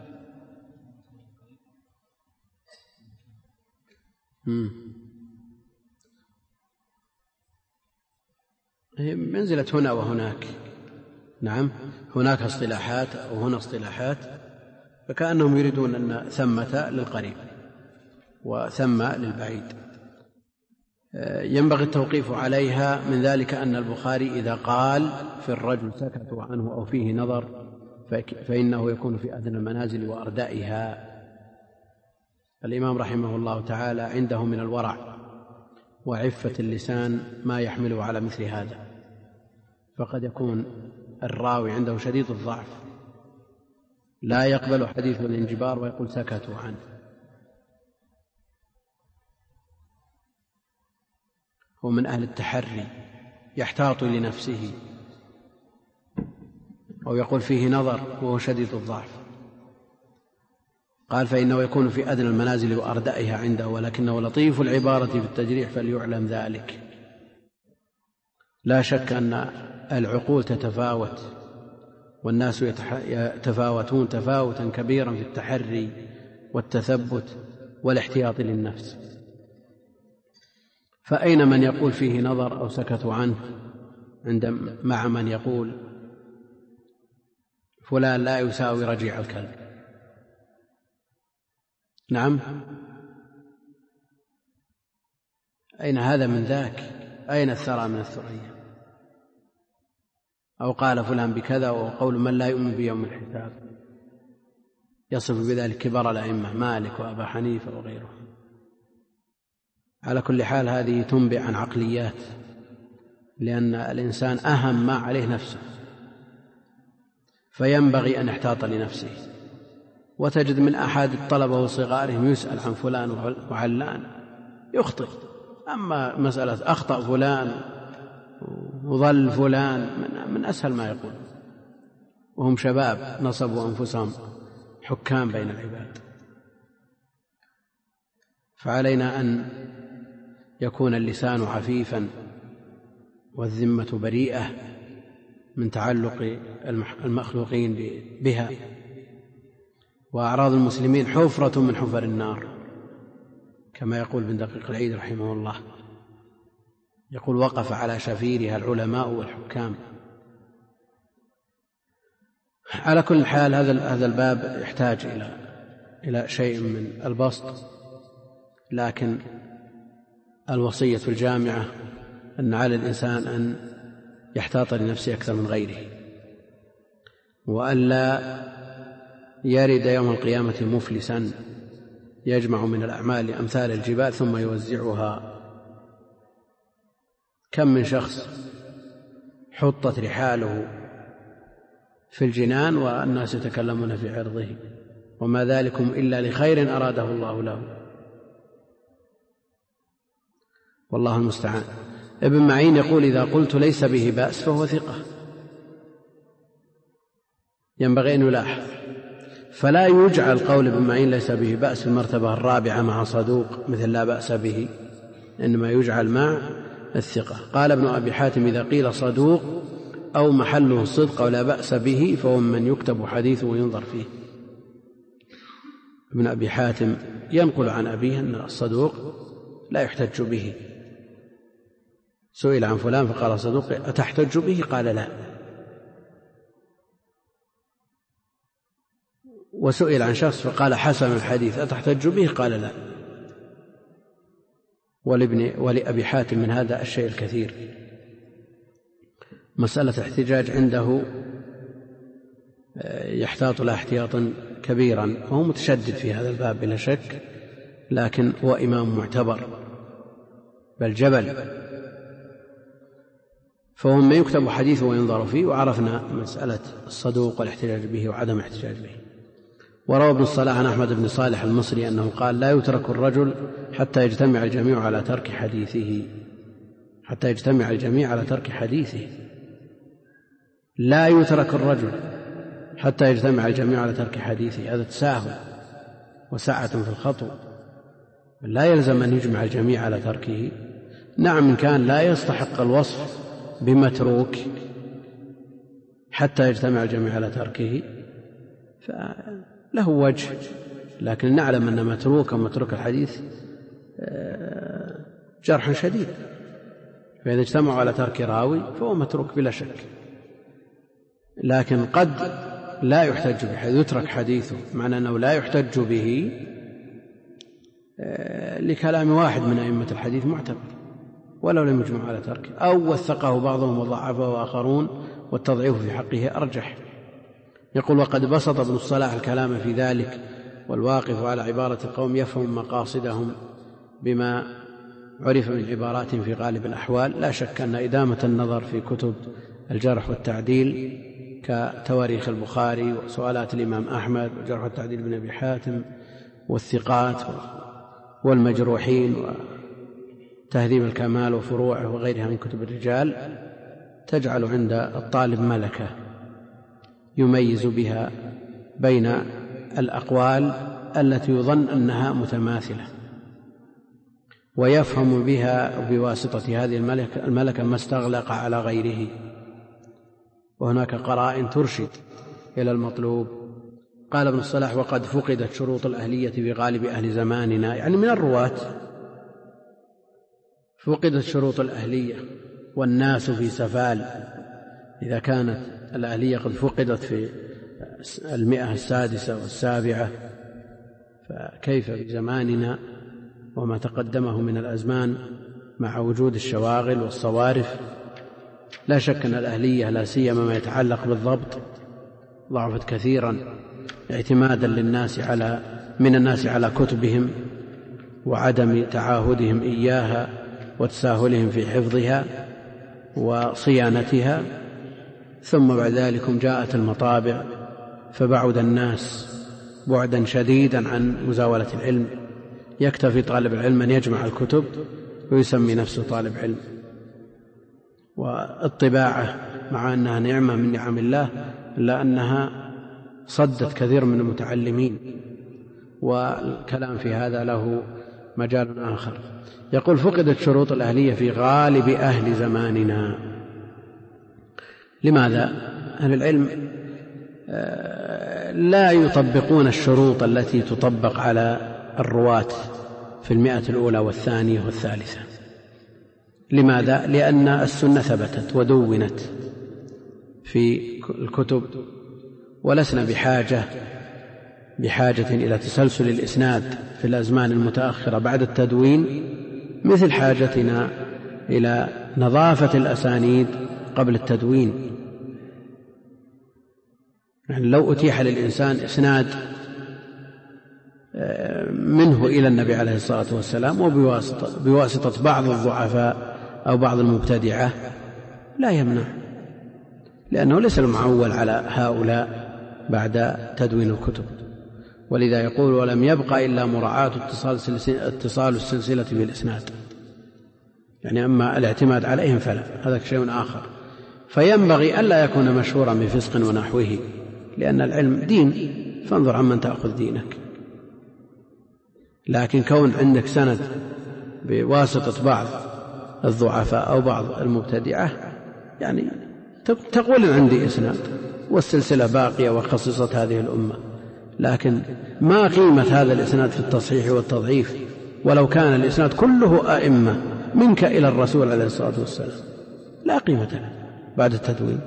هي منزلة هنا وهناك. نعم هناك اصطلاحات وهنا اصطلاحات، فكأنهم يريدون أن ثمة للقريب وثم للبعيد. ينبغي التوقيف عليها. من ذلك أن البخاري إذا قال في الرجل سكتوا عنه أو فيه نظر فإنه يكون في أدنى المنازل وأردائها. الإمام رحمه الله تعالى عنده من الورع وعفة اللسان ما يحمله على مثل هذا، فقد يكون الراوي عنده شديد الضعف لا يقبل حديث الانجبار ويقول سكتوا عنه، هو من أهل التحري يحتاط لنفسه، أو يقول فيه نظر وهو شديد الضعف. قال فإنه يكون في أدنى المنازل وأردائها عنده، ولكنه لطيف العبارة في التجريح فليعلم ذلك. لا شك أن العقول تتفاوت والناس يتفاوتون تفاوتا كبيرا في التحري والتثبت والاحتياط للنفس، فأين من يقول فيه نظر أو سكتوا عنه عند مع من يقول فلان لا يساوي رجيع الكلب؟ نعم، أين هذا من ذاك؟ أين الثرى من الثريا؟ أو قال فلان بكذا، وقول من لا يؤمن بيوم الحساب، يصف بذلك كبار الأئمة مالك وأبا حنيفة وغيرهم. على كل حال هذه تنبئ عن عقليات، لأن الإنسان أهم ما عليه نفسه، فينبغي أن يحتاط لنفسه. وتجد من أحد الطلبة وصغارهم يسأل عن فلان وعلان يخطئ، أما مسألة أخطأ فلان وظل فلان من أسهل ما يقول، وهم شباب نصبوا أنفسهم حكام بين العباد. فعلينا أن يكون اللسان عفيفا والذمة بريئة من تعلق المخلوقين بها. وأعراض المسلمين حفرة من حفر النار، كما يقول ابن دقيق العيد رحمه الله، يقول وقف على شفيرها العلماء والحكام. على كل حال هذا الباب يحتاج إلى إلى شيء من البسط، لكن الوصية الجامعة أن على الإنسان أن يحتاط لنفسه أكثر من غيره، وألا يرد يوم القيامة مفلسا يجمع من الأعمال أمثال الجبال ثم يوزعها. كم من شخص حطت رحاله في الجنان والناس يتكلمون في عرضه، وما ذلكم إلا لخير أراده الله له، والله المستعان. ابن معين يقول إذا قلت ليس به بأس فهو ثقة، ينبغي أن يلاحظ، فلا يجعل قول ابن معين ليس به بأس في المرتبة الرابعة مع صدوق مثل لا بأس به، إنما يجعل مع الثقة. قال ابن أبي حاتم إذا قيل صدوق أو محله الصدق أو لا بأس به فهو من يكتب حديثه وينظر فيه. ابن أبي حاتم ينقل عن أبيه أن الصدوق لا يحتج به. سئل عن فلان فقال صدوق أتحتج به؟ قال لا. وسئل عن شخص فقال حسن الحديث أتحتج به؟ قال لا. ولابن ولأبي حاتم من هذا الشيء الكثير. مسألة احتجاج عنده يحتاط له احتياطا كبيرا، وهو متشدد في هذا الباب بلا شك، لكن هو إمام معتبر بل جبل، فهو من يكتب حديثه وينظر فيه. وعرفنا مسألة الصدوق والاحتجاج به وعدم الاحتجاج به. وروى ابن الصلاح عن أحمد بن صالح المصري أنه قال لا يترك الرجل حتى يجتمع الجميع على ترك حديثه، حتى يجتمع الجميع على ترك حديثه. لا يترك الرجل حتى يجتمع الجميع على ترك حديثه، هذا تساهل وسعة في الخطو، لا يلزم أن يجمع الجميع على تركه. نعم إن كان لا يستحق الوصف بمتروك حتى يجتمع الجميع على تركه فله وجه، لكن نعلم أن متروك ومتروك الحديث جرح شديد، فإذا اجتمعوا على ترك راوي فهو متروك بلا شك. لكن قد لا يحتج به، يترك حديثه، معنى أنه لا يحتج به لكلام واحد من أئمة الحديث معتبر ولو لم يجمع على تركه، أو وثقه بعضهم وضعفه آخرون والتضعيف في حقه أرجح. يقول: وقد بسط ابن الصلاح الكلام في ذلك، والواقف على عبارة القوم يفهم مقاصدهم بما عرف من عبارات في غالب الأحوال. لا شك أن إدامة النظر في كتب الجرح والتعديل كتواريخ البخاري وسؤالات الإمام أحمد وجرح والتعديل بن أبي حاتم والثقات والمجروحين وتهذيب الكمال وفروعه وغيرها من كتب الرجال تجعل عند الطالب ملكة يميز بها بين الأقوال التي يظن أنها متماثلة، ويفهم بها بواسطة هذه الملكة, الملكة ما استغلق على غيره، وهناك قرائن ترشد إلى المطلوب. قال ابن الصلاح: وقد فقدت شروط الأهلية في غالب أهل زماننا، يعني من الرواة فقدت شروط الأهلية والناس في سفال. إذا كانت الأهلية قد فقدت في المئة السادسة والسابعة، فكيف بزماننا وما تقدمه من الأزمان مع وجود الشواغل والصوارف؟ لا شك أن الأهلية لا سيما ما يتعلق بالضبط ضعفت كثيرا اعتمادا للناس على من الناس على كتبهم وعدم تعاهدهم إياها وتساهلهم في حفظها وصيانتها. ثم بعد ذلك جاءت المطابع فبعد الناس بعدا شديدا عن مزاولة العلم، يكتفي طالب العلم أن يجمع الكتب ويسمي نفسه طالب علم. والطباعة مع أنها نعمة من نعم الله إلا أنها صدت كثير من المتعلمين، والكلام في هذا له مجال آخر. يقول: فقدت شروط الأهلية في غالب أهل زماننا. لماذا؟ أهل العلم لا يطبقون الشروط التي تطبق على الرواة في المئة الأولى والثانية والثالثة. لماذا؟ لأن السنة ثبتت ودونت في الكتب، ولسنا بحاجة بحاجة إلى تسلسل الإسناد في الأزمان المتأخرة بعد التدوين مثل حاجتنا إلى نظافة الأسانيد قبل التدوين. يعني لو أتيح للإنسان إسناد منه إلى النبي عليه الصلاة والسلام وبواسطة بواسطة بعض الضعفاء أو بعض المبتدعة لا يمنع، لأنه ليس المعول على هؤلاء بعد تدوين الكتب. ولذا يقول: ولم يبقى إلا مراعاة اتصال السلسلة بالإسناد. يعني أما الاعتماد عليهم فلا، هذا شيء آخر. فينبغي ألا يكون مشهورا بفسق ونحوه، لأن العلم دين، فانظر عمن تأخذ دينك. لكن كون عندك سند بواسطة بعض الضعفاء أو بعض المبتدعة، يعني تقول عندي إسناد والسلسلة باقية وخصصت هذه الأمة، لكن ما قيمة هذا الإسناد في التصحيح والتضعيف ولو كان الإسناد كله أئمة منك إلى الرسول عليه الصلاة والسلام؟ لا قيمة له بعد التدوين.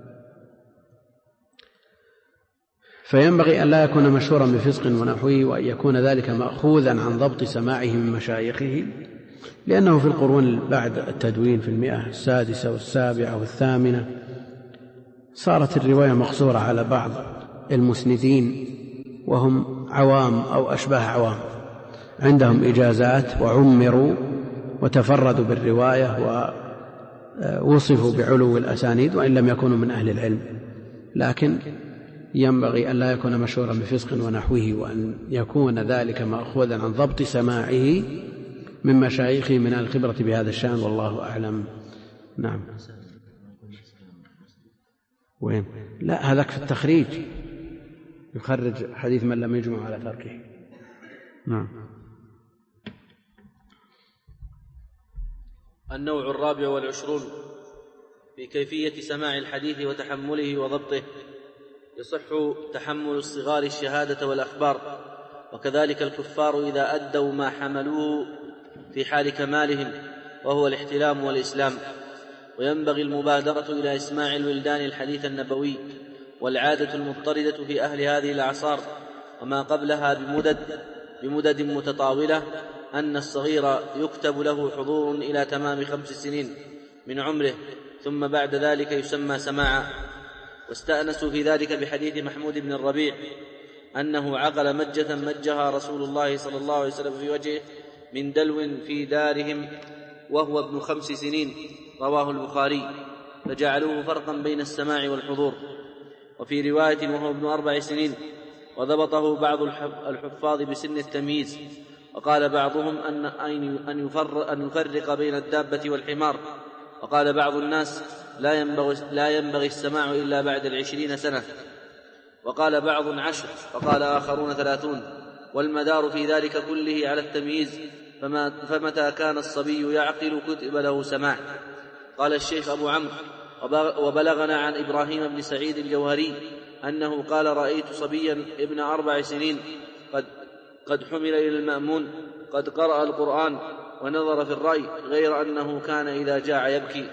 فينبغي أن لا يكون مشهورا بفسق ونحوه، وأن يكون ذلك مأخوذا عن ضبط سماعه من مشايخه، لأنه في القرون بعد التدوين في المئة السادسة والسابعة والثامنة صارت الرواية مقصورة على بعض المسندين وهم عوام أو أشباه عوام، عندهم إجازات وعمروا وتفردوا بالرواية ووصفوا بعلو الأسانيد وإن لم يكونوا من أهل العلم. لكن ينبغي أن لا يكون مشهورا بفسق ونحوه، وأن يكون ذلك مأخوذا عن ضبط سماعه من مشايخه من الخبرة بهذا الشأن، والله أعلم. نعم. وين؟ لا، هذاك في التخريج يخرج حديث من لم يجمع على تركه. نعم. النوع الرابع والعشرون في كيفية سماع الحديث وتحمله وضبطه. يصح تحمل الصغار الشهادة والأخبار، وكذلك الكفار إذا أدوا ما حملوه في حال كمالهم، وهو الاحتلام والإسلام. وينبغي المبادرة إلى إسماع الولدان الحديث النبوي، والعادة المضطردة في أهل هذه الأعصار وما قبلها بمدد بمدد متطاولة أن الصغير يكتب له حضور إلى تمام خمس سنين من عمره ثم بعد ذلك يسمى سماعا. واستأنسوا في ذلك بحديث محمود بن الربيع أنه عقل مجة مجها رسول الله صلى الله عليه وسلم في وجهه من دلو في دارهم وهو ابن خمس سنين، رواه البخاري، فجعلوه فرقا بين السماع والحضور. وفي رواية وهو ابن أربع سنين، وضبطه بعض الحفاظ بسن التمييز. وقال بعضهم أن أن يفرق بين الدابة والحمار. وقال بعض الناس لا ينبغي, لا ينبغي السماع إلا بعد العشرين سنة. وقال بعض عشر، وقال آخرون ثلاثون. والمدار في ذلك كله على التمييز، فما فمتى كان الصبي يعقل كتب له سماع. قال الشيخ أبو عمرو: وبلغنا عن إبراهيم بن سعيد الجوهري أنه قال: رأيت صبيا ابن أربع سنين قد, قد حمل إلى المأمون قد قرأ القرآن ونظر في الرأي، غير أنه كان إذا جاع يبكي.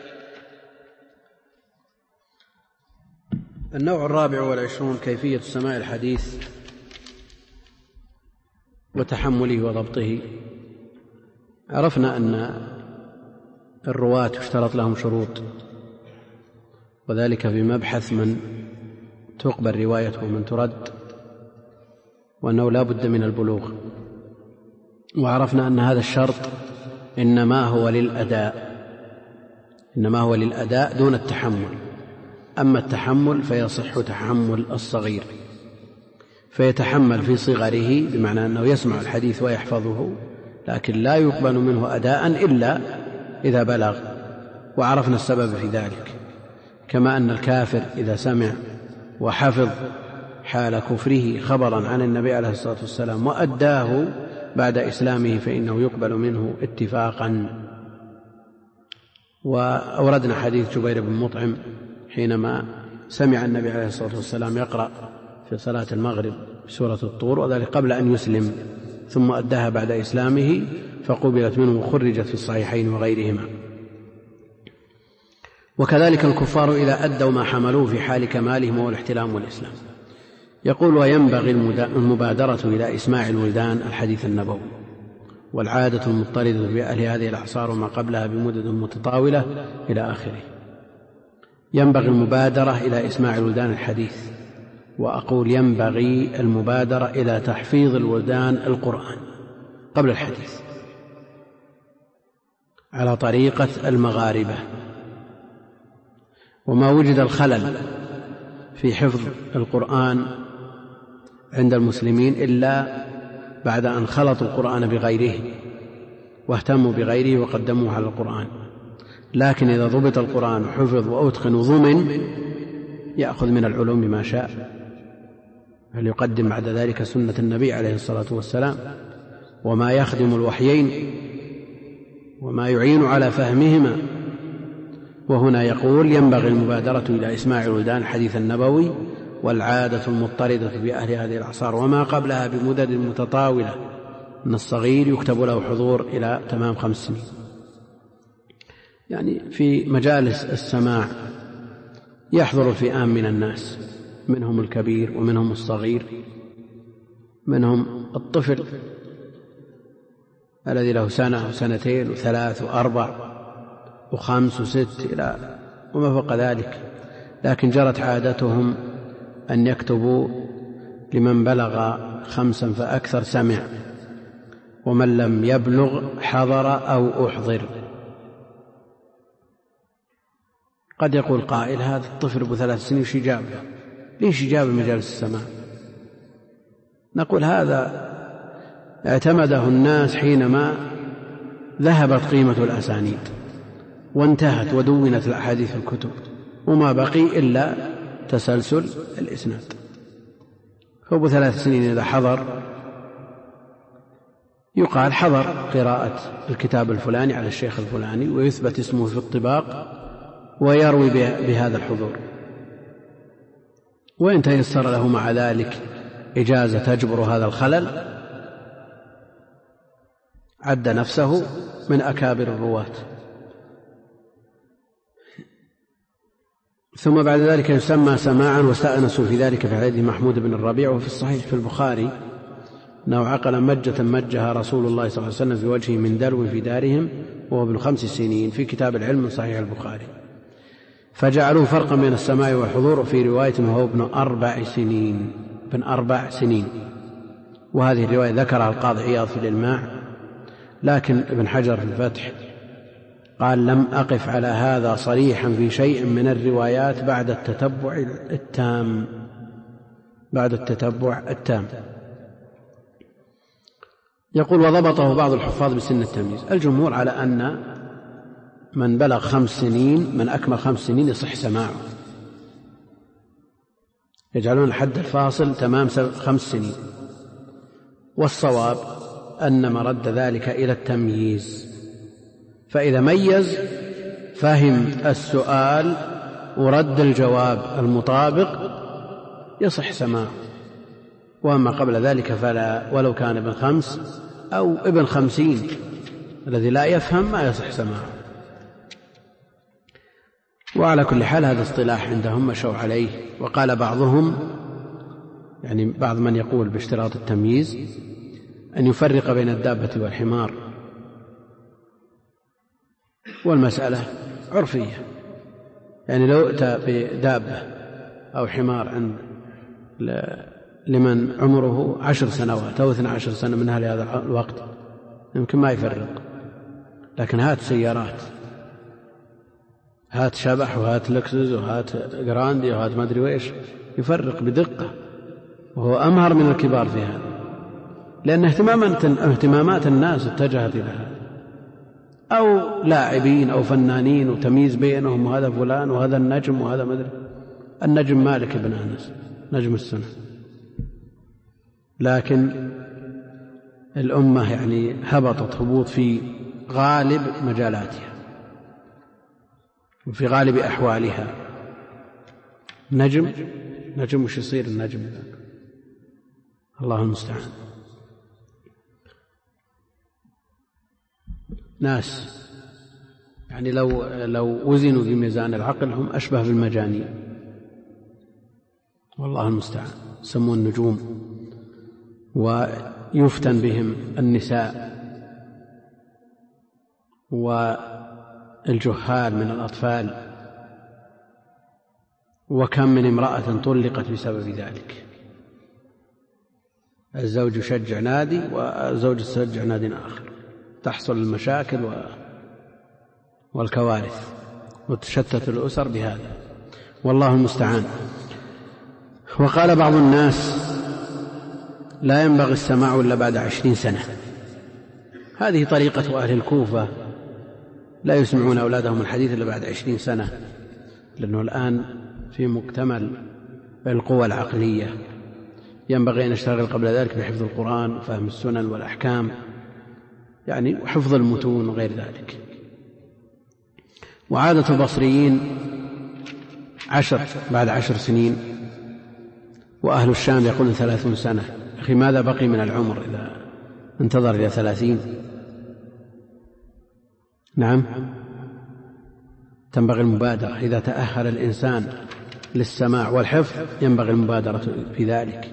النوع الرابع والعشرون: كيفية سماع الحديث وتحمله وضبطه. عرفنا أن الرواة يشترط لهم شروط، وذلك في مبحث من تقبل روايته ومن ترد، وأنه لا بد من البلوغ. وعرفنا أن هذا الشرط إنما هو للأداء إنما هو للأداء دون التحمل. أما التحمل فيصح تحمل الصغير، فيتحمل في صغره، بمعنى أنه يسمع الحديث ويحفظه، لكن لا يقبل منه أداء إلا إذا بلغ. وعرفنا السبب في ذلك، كما أن الكافر إذا سمع وحفظ حال كفره خبرا عن النبي عليه الصلاة والسلام وأداه بعد إسلامه فإنه يقبل منه اتفاقا. وأوردنا حديث جبير بن مطعم حينما سمع النبي عليه الصلاة والسلام يقرأ في صلاة المغرب بسورة الطور، وذلك قبل أن يسلم، ثم أداها بعد إسلامه فقبلت منه وخرجت في الصحيحين وغيرهما. وكذلك الكفار إذا أدوا ما حملوه في حال كمالهم والاحتلام والإسلام. يقول: وينبغي المبادرة إلى إسماع الولدان الحديث النبوي، والعادة المضطردة بأهل هذه الأعصار وما قبلها بمدد متطاولة إلى آخره. ينبغي المبادرة إلى إسماع الولدان الحديث، وأقول ينبغي المبادرة إلى تحفيظ الولدان القرآن قبل الحديث على طريقة المغاربة. وما وجد الخلل في حفظ القرآن عند المسلمين إلا بعد أن خلطوا القرآن بغيره واهتموا بغيره وقدموه على القرآن. لكن إذا ضبط القرآن وحفظ وأتقن وضمن يأخذ من العلوم ما شاء، هل يقدم بعد ذلك سنة النبي عليه الصلاة والسلام وما يخدم الوحيين وما يعين على فهمهما. وهنا يقول: ينبغي المبادرة إلى إسماع الولدان الحديث النبوي، والعادة المضطردة بأهل هذه الأعصار وما قبلها بمدد متطاولة، أن الصغير يكتب له حضور إلى تمام خمس سنين. يعني في مجالس السماع يحضر الفئام من الناس، منهم الكبير ومنهم الصغير، منهم الطفل الذي له سنة وسنتين وثلاث وأربع وخمس وست إلى وما فوق ذلك. لكن جرت عادتهم أن يكتبوا لمن بلغ خمسا فأكثر سمع، ومن لم يبلغ حضر أو أحضر. قد يقول قائل: هذا الطفل أبو ثلاث سنين وش جابه؟ ليش جاب مجالس السماع؟ نقول: هذا اعتمده الناس حينما ذهبت قيمة الأسانيد وانتهت ودونت الأحاديث في الكتب، وما بقي إلا تسلسل الإسناد. فأبو ثلاث سنين إذا حضر يقال حضر قراءة الكتاب الفلاني على الشيخ الفلاني، ويثبت اسمه في الطباق ويروي بهذا الحضور. وإن تيسر له مع ذلك إجازة تجبر هذا الخلل عد نفسه من أكابر الرواة. ثم بعد ذلك يسمى سماعا، واستأنسوا في ذلك في حديث محمود بن الربيع وفي الصحيح في البخاري أنه عقل مجة مجها رسول الله صلى الله عليه وسلم في وجهه من دلو في دارهم وهو ابن خمس سنين في كتاب العلم من صحيح البخاري، فجعلوه فرقا بين السماع والحضور، في رواية وهو ابن أربع سنين ابن أربع سنين وهذه الرواية ذكرها القاضي عياض في الإلماع، لكن ابن حجر في الفتح قال لم أقف على هذا صريحا في شيء من الروايات بعد التتبع التام بعد التتبع التام يقول وضبطه بعض الحفاظ بسن التمييز. الجمهور على أن من بلغ خمس سنين من أكمل خمس سنين يصح سماعه، يجعلون الحد الفاصل تمام خمس سنين، والصواب أن مرد ذلك إلى التمييز، فإذا ميز فهم السؤال ورد الجواب المطابق يصح سماعه، وأما قبل ذلك فلا، ولو كان ابن خمس أو ابن خمسين الذي لا يفهم ما يصح سماعه. وعلى كل حال هذا اصطلاح عندهم مشوا عليه. وقال بعضهم، يعني بعض من يقول باشتراط التمييز، أن يفرق بين الدابة والحمار، والمسألة عرفية، يعني لو أتى بدابة أو حمار عند لمن عمره عشر سنوات أو اثنى عشر سنة من أهل هذا الوقت يمكن ما يفرق، لكن هات سيارات، هات شبح وهات لكسس وهات جراندي وهات ما أدري وإيش، يفرق بدقة، وهو أمهر من الكبار في هذا، لأن اهتمامات الناس اتجهت إلى هذا، أو لاعبين أو فنانين وتمييز بينهم، وهذا فلان وهذا النجم وهذا ما أدري. النجم مالك بن أنس نجم السنة، لكن الأمة يعني هبطت هبوط في غالب مجالاتها وفي غالب أحوالها. نجم نجم وش يصير النجم ذاك؟ الله المستعان. ناس يعني لو لو وزنوا بميزان العقل هم أشبه بالمجانين، والله المستعان. يسمون النجوم ويفتن بهم النساء والجهال من الأطفال، وكم من امرأة طلقت بسبب ذلك. الزوج يشجع نادي والزوج يشجع نادي آخر، تحصل المشاكل والكوارث وتشتت الأسر بهذا، والله المستعان. وقال بعض الناس لا ينبغي السماع إلا بعد عشرين سنة. هذه طريقة أهل الكوفة، لا يسمعون أولادهم الحديث إلا بعد عشرين سنة، لأنه الآن في مكتمل القوى العقلية، ينبغي أن يشتغل قبل ذلك بحفظ القرآن وفهم السنن والأحكام، يعني وحفظ المتون وغير ذلك. وعادة البصريين عشر بعد عشر سنين، وأهل الشام يقولون ثلاثون سنة. أخي ماذا بقي من العمر إذا انتظر إلى ثلاثين؟ نعم، تنبغي المبادرة إذا تأهل الإنسان للسماع والحفظ، ينبغي المبادرة في ذلك.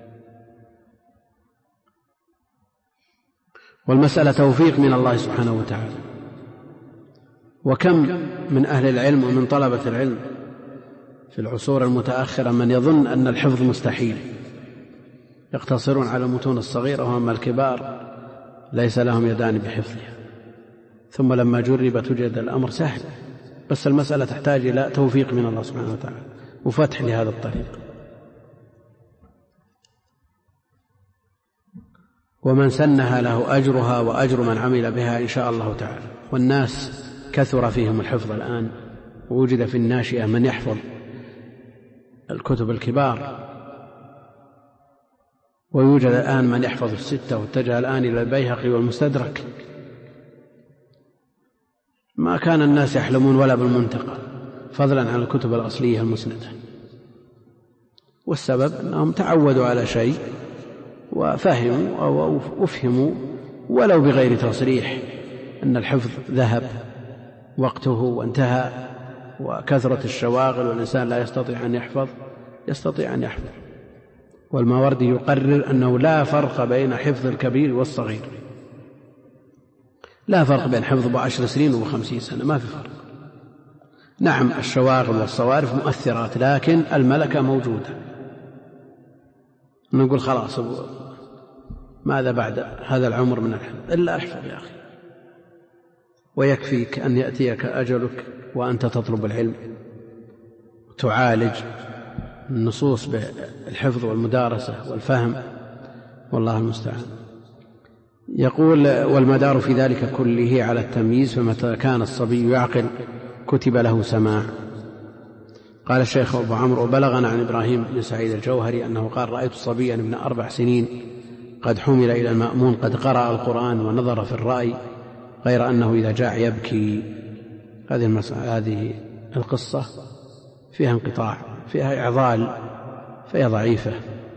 والمسألة توفيق من الله سبحانه وتعالى. وكم من أهل العلم ومن طلبة العلم في العصور المتأخرة من يظن أن الحفظ مستحيل، يقتصرون على المتون الصغيرة، وهم الكبار ليس لهم يدان بحفظها، ثم لما جربت وجد الأمر سهل، بس المسألة تحتاج إلى توفيق من الله سبحانه وتعالى وفتح لهذا الطريق. ومن سنها له أجرها وأجر من عمل بها إن شاء الله تعالى. والناس كثر فيهم الحفظ الآن، ووجد في الناشئة من يحفظ الكتب الكبار، ويوجد الآن من يحفظ الستة، واتجه الآن إلى البيهقي والمستدرك. ما كان الناس يحلمون ولا بالمنتقى، فضلا عن الكتب الأصلية المسندة. والسبب أنهم تعودوا على شيء وفهموا أو أفهموا ولو بغير تصريح أن الحفظ ذهب وقته وانتهى، وكثرة الشواغل والإنسان لا يستطيع أن يحفظ. يستطيع أن يحفظ، والماوردي يقرر أنه لا فرق بين حفظ الكبير والصغير، لا فرق بين حفظ بعشر سنين وخمسين سنة، ما في فرق. نعم الشواغل والصوارف مؤثرات، لكن الملكة موجودة. نقول خلاص ماذا بعد هذا العمر من الحفظ إلا احفظ يا أخي، ويكفيك أن يأتيك أجلك وأنت تطلب العلم، تعالج النصوص بالحفظ والمدارسة والفهم، والله المستعان. يقول: والمدار في ذلك كله على التمييز، فمتى كان الصبي يعقل كتب له سماع. قال الشيخ أبو عمرو: وبلغنا عن إبراهيم بن سعيد الجوهري أنه قال: رأيت صبيا ابن أربع سنين قد حمل إلى المأمون قد قرأ القرآن ونظر في الرأي، غير أنه إذا جاع يبكي. هذه المسألة، هذه القصة فيها انقطاع، فيها إعضال، فهي ضعيفة.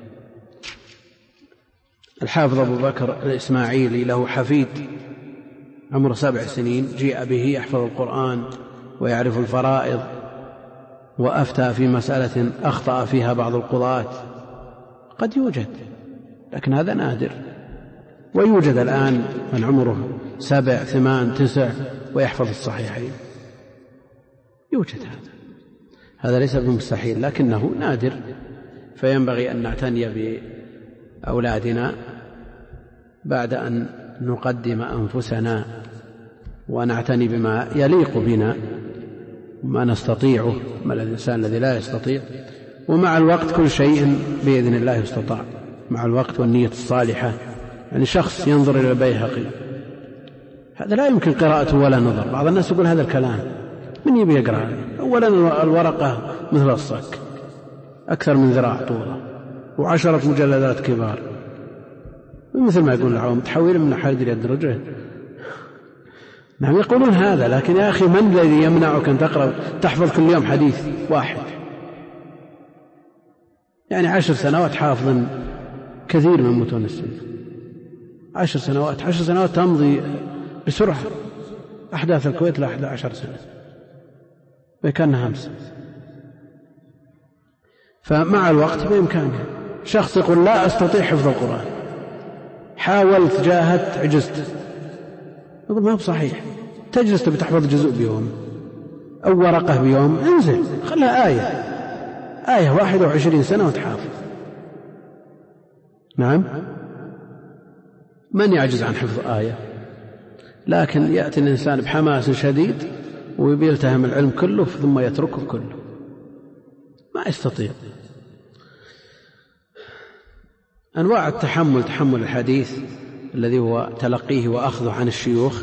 الحافظ أبو بكر الإسماعيلي له حفيد عمره سبع سنين، جيء به يحفظ القرآن ويعرف الفرائض، وأفتى في مسألة أخطأ فيها بعض القضاة. قد يوجد، لكن هذا نادر. ويوجد الآن من عمره سبع ثمان تسع ويحفظ الصحيحين، يوجد هذا، هذا ليس بمستحيل لكنه نادر. فينبغي أن نعتني بأولادنا بعد أن نقدم أنفسنا ونعتني بما يليق بنا وما نستطيعه، ما الإنسان الذي لا يستطيع. ومع الوقت كل شيء بإذن الله يستطاع، مع الوقت والنية الصالحة. يعني شخص ينظر إلى البيهقي، هذا لا يمكن قراءته ولا نظر. بعض الناس يقول هذا الكلام، من يبي يقرأ؟ أولا الورقة مثل الصك، أكثر من ذراع طوله، وعشرة مجلدات كبار، مثل ما يقول العوام تحويل من حرج اليد رجله. نعم يقولون هذا، لكن يا أخي من الذي يمنعك أن تقرأ تحفظ كل يوم حديث واحد؟ يعني عشر سنوات حافظا كثير من متون السنة، عشر سنوات عشر سنوات تمضي بسرعة. أحداث الكويت لأحد عشر سنة وكانها أمس. فمع الوقت بإمكانه. شخص يقول لا أستطيع حفظ القرآن، حاولت جاهدت عجزت، يقول ما هو صحيح. تجلس بتحفظ جزء بيوم أو ورقة بيوم، انزل خلها آية آية واحد وعشرين سنة وتحافظ. نعم من يعجز عن حفظ آية؟ لكن يأتي الإنسان بحماس شديد ويلتهم العلم كله ثم يتركه كله، ما يستطيع. أنواع التحمل: تحمل الحديث الذي هو تلقيه وأخذه عن الشيوخ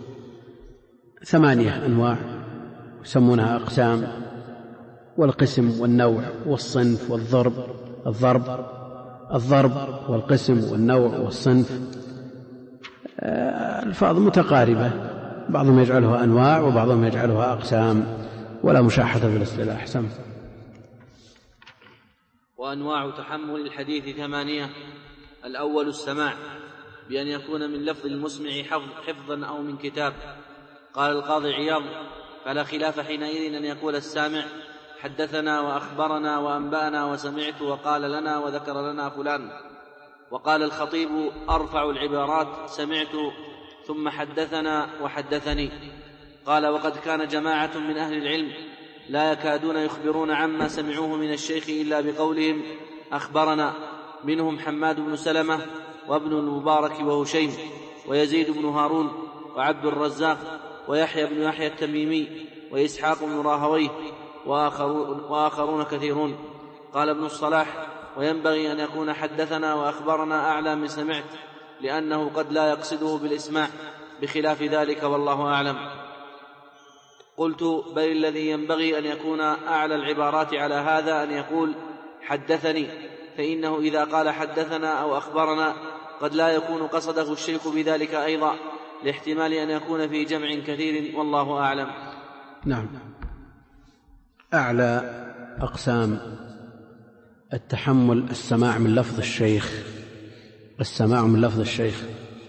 ثمانية أنواع يسمونها أقسام، والقسم والنوع والصنف والضرب. الضرب الضرب والقسم والنوع والصنف الفاظ متقاربة، بعضهم يجعلها أنواع وبعضهم يجعلها أقسام، ولا مشاحة في الاصطلاح. سم. وأنواع تحمل الحديث ثمانية: الأول السماع، بأن يكون من لفظ المسمع حفظا أو من كتاب. قال القاضي عياض: فلا خلاف حينئذ أن يقول السامع حدثنا وأخبرنا وأنبأنا وسمعت وقال لنا وذكر لنا فلان. وقال الخطيب: أرفع العبارات سمعت ثم حدثنا وحدثني. قال: وقد كان جماعة من أهل العلم لا يكادون يخبرون عما سمعوه من الشيخ إلا بقولهم أخبرنا، منهم حماد بن سلمة وابن المبارك وهشيم ويزيد بن هارون وعبد الرزاق ويحيى بن يحيى التميمي وإسحاق بن راهويه وآخرون, وآخرون كثيرون. قال ابن الصلاح: وينبغي أن يكون حدثنا وأخبرنا أعلى من سمعت، لأنه قد لا يقصده بالإسماع، بخلاف ذلك والله أعلم. قلت: بل الذي ينبغي أن يكون أعلى العبارات على هذا أن يقول حدثني، فإنه إذا قال حدثنا أو أخبرنا قد لا يكون قصده الشيخ بذلك أيضا، لاحتمال أن يكون في جمع كثير، والله أعلم. نعم. أعلى أقسام التحمل السماع من لفظ الشيخ، السماع من لفظ الشيخ،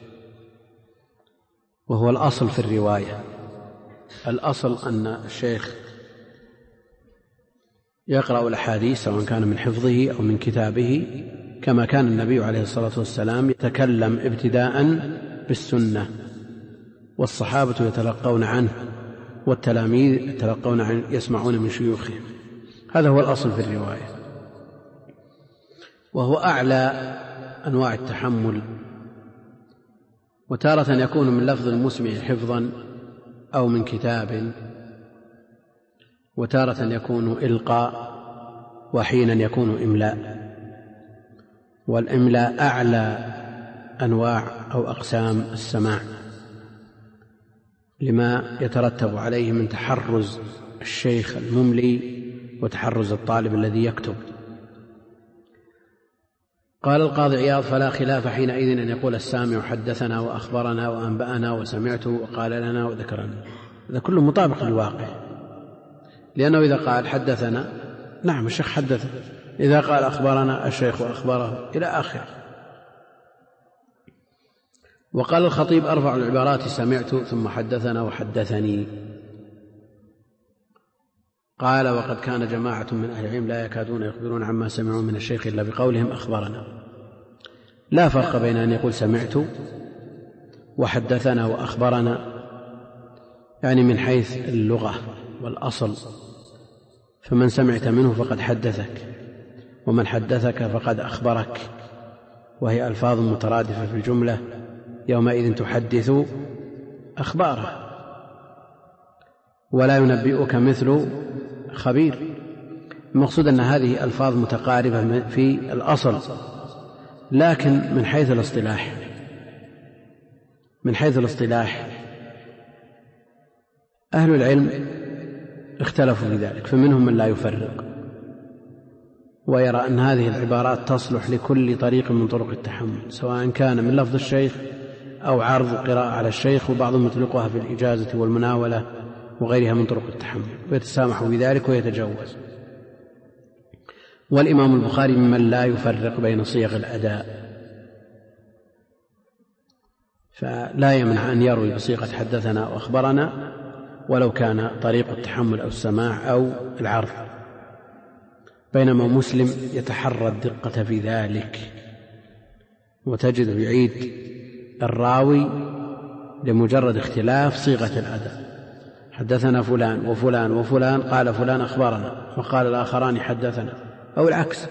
وهو الأصل في الرواية. الأصل أن الشيخ يقرأ الأحاديث سواء كان من حفظه أو من كتابه كما كان النبي عليه الصلاة والسلام يتكلم ابتداء بالسنة، والصحابة يتلقون عنه، والتلاميذ يتلقون عنه يسمعون من شيوخهم. هذا هو الأصل في الرواية، وهو أعلى أنواع التحمل. وتارة يكون من لفظ المسمع حفظا أو من كتاب، وتارة يكون إلقاء، وحينا يكون إملاء. والإملاء أعلى أنواع أو أقسام السماع لما يترتب عليه من تحرز الشيخ المملي وتحرز الطالب الذي يكتب. قال القاضي عياض: فلا خلاف حينئذ أن يقول السامع حدثنا وأخبرنا وأنبأنا وسمعت وقال لنا وذكرنا. هذا كله مطابق للواقع، لأنه إذا قال حدثنا نعم الشيخ حدث، إذا قال أخبرنا الشيخ أخبره إلى آخره. وقال الخطيب: أرفع العبارات سمعت ثم حدثنا وحدثني. قال: وقد كان جماعة من أهل العلم لا يكادون يخبرون عما سمعوا من الشيخ إلا بقولهم أخبرنا. لا فرق بين أن يقول سمعت وحدثنا وأخبرنا، يعني من حيث اللغة والأصل، فمن سمعت منه فقد حدثك، ومن حدثك فقد أخبرك، وهي ألفاظ مترادفة في الجملة: يومئذ تحدث أخباره، ولا ينبئك مثل خبير. المقصود أن هذه ألفاظ متقاربة في الأصل، لكن من حيث الاصطلاح من حيث الاصطلاح أهل العلم اختلفوا في ذلك، فمنهم من لا يفرق ويرى أن هذه العبارات تصلح لكل طريق من طرق التحمل، سواء كان من لفظ الشيخ أو عرض قراءة على الشيخ، وبعضهم يطلقها في الإجازة والمناولة وغيرها من طرق التحمل، ويتسامح بذلك ويتجوز. والإمام البخاري ممن لا يفرق بين صيغ الأداء، فلا يمنع أن يروي بصيغة حدثنا وأخبرنا ولو كان طريق التحمل أو السماع أو العرض، بينما مسلم يتحرى الدقة في ذلك، وتجد يعيد الراوي لمجرد اختلاف صيغة الأداء: حدثنا فلان وفلان وفلان قال فلان أخبرنا، وقال الآخران حدثنا، أو العكس.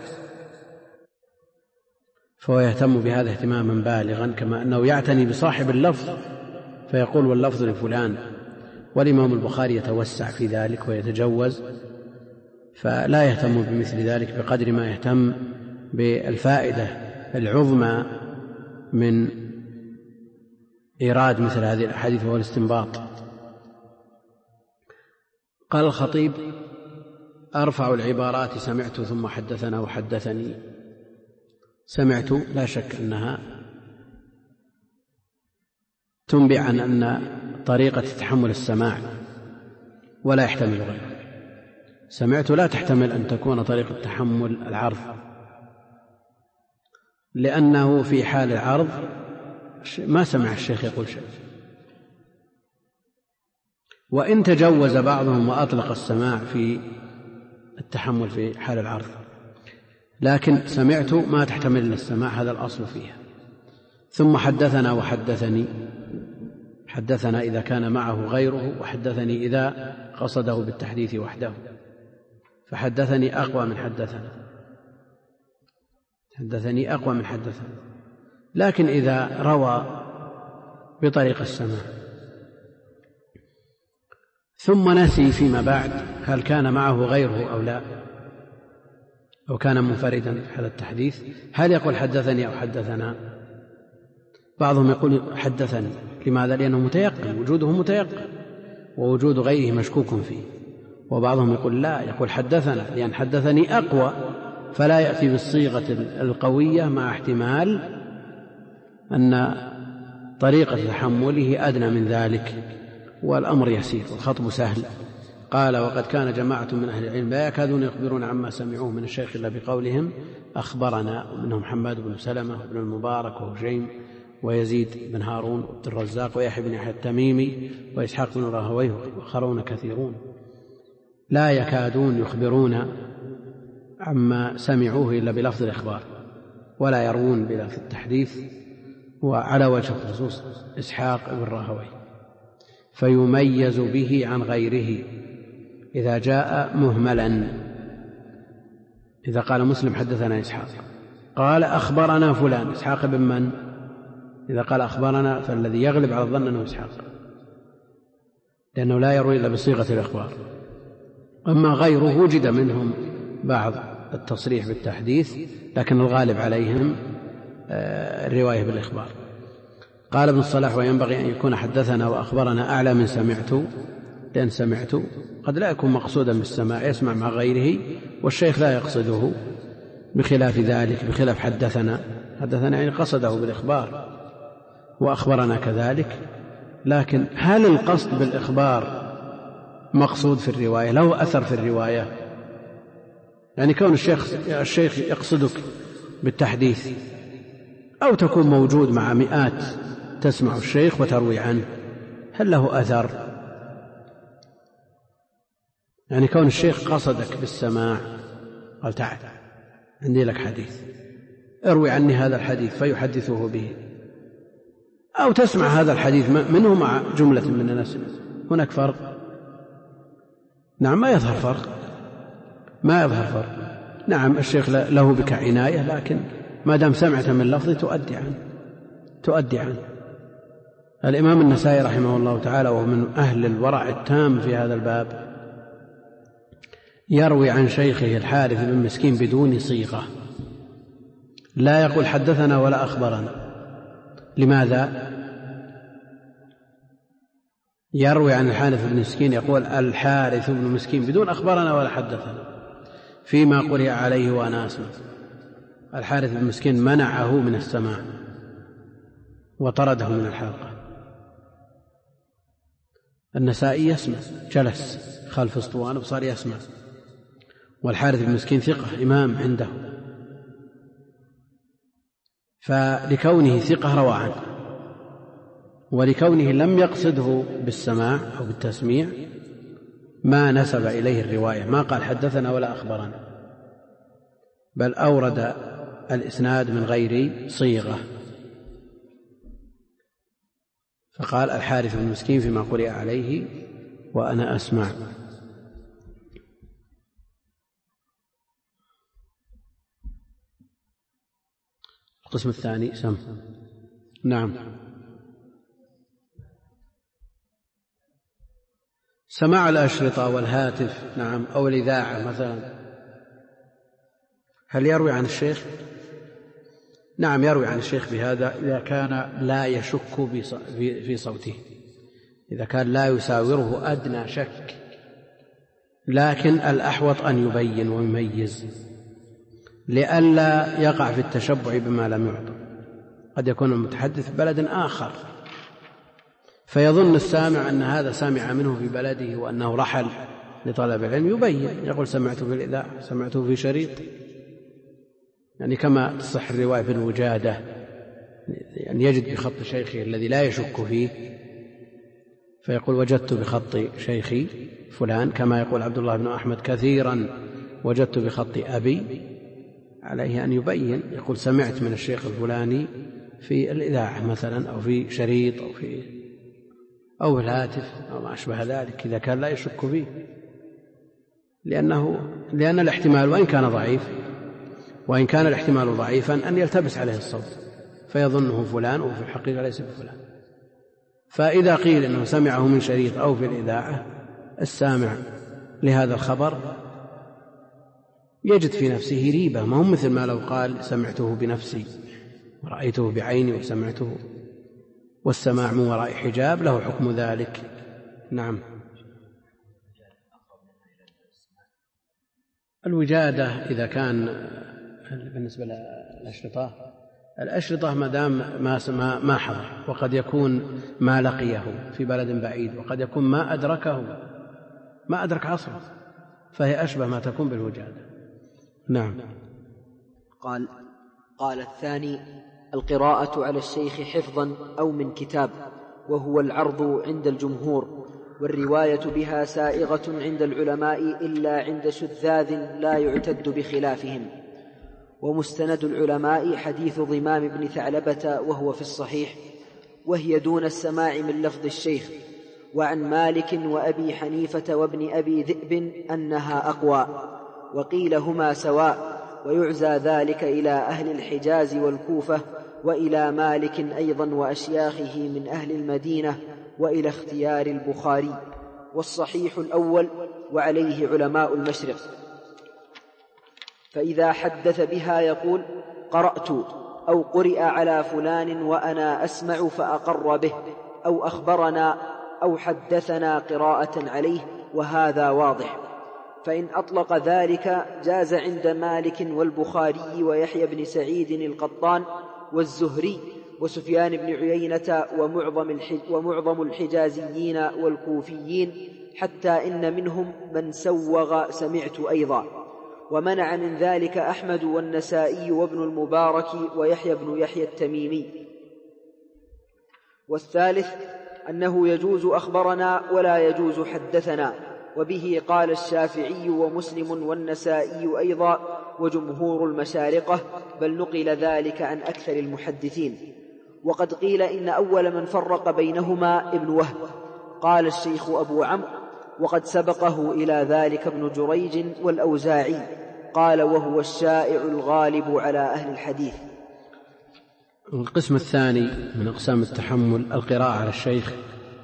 فهو يهتم بهذا اهتماما بالغا، كما أنه يعتني بصاحب اللفظ فيقول واللفظ لفلان. والإمام البخاري يتوسع في ذلك ويتجوز، فلا يهتم بمثل ذلك بقدر ما يهتم بالفائدة العظمى من إيراد مثل هذه الأحاديث والاستنباط. قال الخطيب: أرفع العبارات سمعت ثم حدثنا وحدثني. سمعت لا شك أنها تنبئ عن أن طريقة تحمل السماع ولا يحتمل غيره. سمعت لا تحتمل أن تكون طريقة تحمل العرض، لأنه في حال العرض ما سمع الشيخ يقول شيء، وإن تجوز بعضهم وأطلق السماع في التحمل في حال العرض، لكن سمعت ما تحتمل السماع، هذا الأصل فيها. ثم حدثنا وحدثني: حدثنا إذا كان معه غيره، وحدثني إذا قصده بالتحديث وحده، فحدثني أقوى من حدثنا حدثني أقوى من حدثنا لكن إذا روى بطريق السماع ثم نسي فيما بعد هل كان معه غيره أو لا، أو كان منفردا في هذا التحديث، هل يقول حدثني أو حدثنا؟ بعضهم يقول حدثني. لماذا؟ لأنه متيقن، وجوده متيقن، ووجود غيره مشكوك فيه. وبعضهم يقول لا، يقول حدثنا، لأن حدثني أقوى، فلا يأتي بالصيغة القوية مع احتمال أن طريقة تحمله أدنى من ذلك، والأمر يسير والخطب سهل. قال: وقد كان جماعة من أهل العلم لا يكادون يخبرون عما سمعوه من الشيخ إلا بقولهم أخبرنا، ومنهم حماد بن سلمة وابن المبارك وهشيم ويزيد بن هارون وعبد الرزاق ويحيى بن يحيى التميمي وإسحاق بن راهويه وآخرون كثيرون لا يكادون يخبرون عما سمعوه إلا بلفظ الإخبار، ولا يروون بلفظ التحديث، وعلى وجه الخصوص إسحاق بن راهويه، فيميز به عن غيره إذا جاء مهملا. إذا قال مسلم حدثنا إسحاق، قال أخبرنا فلان، إسحاق بن من؟ إذا قال أخبرنا فالذي يغلب على الظن أنه إسحاق، لأنه لا يروي إلا بصيغة الإخبار. أما غيره وجد منهم بعض التصريح بالتحديث، لكن الغالب عليهم الرواية بالإخبار. قال ابن الصلاح: وينبغي أن يكون حدثنا وأخبرنا أعلى من سمعت، لأن سمعت قد لا يكون مقصودا بالسماع، يسمع مع غيره والشيخ لا يقصده، بخلاف ذلك بخلاف حدثنا. حدثنا يعني قصده بالإخبار، وأخبرنا كذلك. لكن هل القصد بالإخبار مقصود في الرواية، له أثر في الرواية؟ يعني كون الشيخ, الشيخ يقصدك بالتحديث، أو تكون موجود مع مئات تسمع الشيخ وتروي عنه، هل له أثر؟ يعني كون الشيخ قصدك بالسماع، قال تعال عندي لك حديث اروي عني هذا الحديث فيحدثه به، أو تسمع هذا الحديث منه مع جملة من الناس، هناك فرق؟ نعم، ما يظهر فرق، ما يظهر فرق. نعم الشيخ له بك عناية، لكن ما دام سمعت من لفظ تؤدي عنه تؤدي عنه الإمام النسائي رحمه الله تعالى، وهو من أهل الورع التام في هذا الباب، يروي عن شيخه الحارث بن مسكين بدون صيغة، لا يقول حدثنا ولا أخبرنا. لماذا؟ يروي عن الحارث بن مسكين يقول الحارث بن مسكين بدون أخبرنا ولا حدثنا، فيما قرئ عليه وأنا أسمع. الحارث بن مسكين منعه من السماع وطرده من الحلقة. النسائي يسمع، جلس خلف اسطوانه وصار يسمع، والحارث بن مسكين ثقة إمام عنده، فلكونه ثقة روى عنه، ولكونه لم يقصده بالسماع أو بالتسميع ما نسب إليه الرواية، ما قال حدثنا ولا أخبرنا، بل أورد الإسناد من غير صيغة، فقال الحارث بن مسكين فيما قرئ عليه وأنا أسمع. القسم الثاني سم. نعم، سماع الأشرطة والهاتف، نعم، أو الإذاعة مثلا، هل يروي عن الشيخ؟ نعم يروي عن الشيخ بهذا إذا كان لا يشك في صوته، إذا كان لا يساوره أدنى شك، لكن الأحوط أن يبين ويميز لئلا يقع في التشبع بما لم يعطى. قد يكون المتحدث في بلد آخر فيظن السامع أن هذا سامع منه في بلده وأنه رحل لطلب العلم، يبين، يقول سمعته في الإذاعة، سمعته في شريط، يعني كما تصح الرواية في الوجادة، يعني يجد بخط شيخه الذي لا يشك فيه فيقول وجدت بخط شيخي فلان، كما يقول عبد الله بن أحمد كثيرا وجدت بخط أبي. عليه أن يبين، يقول سمعت من الشيخ الفلاني في الإذاعة مثلا، أو في شريط، أو في أو الهاتف أو ما أشبه ذلك، إذا كان لا يشك فيه، لأنه لأن الاحتمال وإن كان ضعيف وإن كان الاحتمال ضعيفا أن يلتبس عليه الصوت فيظنه فلان وفي الحقيقة ليس بفلان. فإذا قيل أنه سمعه من شريط أو في الإذاعة، السامع لهذا الخبر يجد في نفسه ريبة، ما هو مثل ما لو قال سمعته بنفسي ورأيته بعيني وسمعته، والسماع من وراء حجاب له حكم ذلك. نعم، الوجادة إذا كان بالنسبة للأشرطة، الأشرطة ما دام ما ما حضر، وقد يكون ما لقيه في بلد بعيد، وقد يكون ما أدركه ما أدرك عصره، فهي أشبه ما تكون بالوجادة. نعم. قال قال الثاني: القراءة على الشيخ حفظا أو من كتاب، وهو العرض عند الجمهور، والرواية بها سائغة عند العلماء إلا عند شذاذ لا يعتد بخلافهم. ومستند العلماء حديث ضمام بن ثعلبة وهو في الصحيح، وهي دون السماع من لفظ الشيخ. وعن مالك وأبي حنيفة وابن أبي ذئب أنها أقوى، وقيل هما سواء، ويعزى ذلك إلى أهل الحجاز والكوفة، وإلى مالك أيضا وأشياخه من أهل المدينة، وإلى اختيار البخاري. والصحيح الأول، وعليه علماء المشرق. فإذا حدث بها يقول: قرأت أو قرئ على فلان وأنا أسمع فأقر به، أو أخبرنا أو حدثنا قراءة عليه، وهذا واضح. فإن أطلق ذلك جاز عند مالك والبخاري ويحيى بن سعيد القطان والزهري وسفيان بن عيينة ومعظم, ومعظم الحجازيين والكوفيين، حتى إن منهم من سوغ سمعت أيضا. ومنع من ذلك أحمد والنسائي وابن المبارك ويحيى بن يحيى التميمي. والثالث أنه يجوز أخبرنا ولا يجوز حدثنا، وبه قال الشافعي ومسلم والنسائي أيضا وجمهور المشارقة، بل نقل ذلك عن أكثر المحدثين. وقد قيل إن أول من فرق بينهما ابن وهب. قال الشيخ أبو عمرو: وقد سبقه إلى ذلك ابن جريج والأوزاعي. قال: وهو الشائع الغالب على أهل الحديث. القسم الثاني من أقسام التحمل القراءة على الشيخ،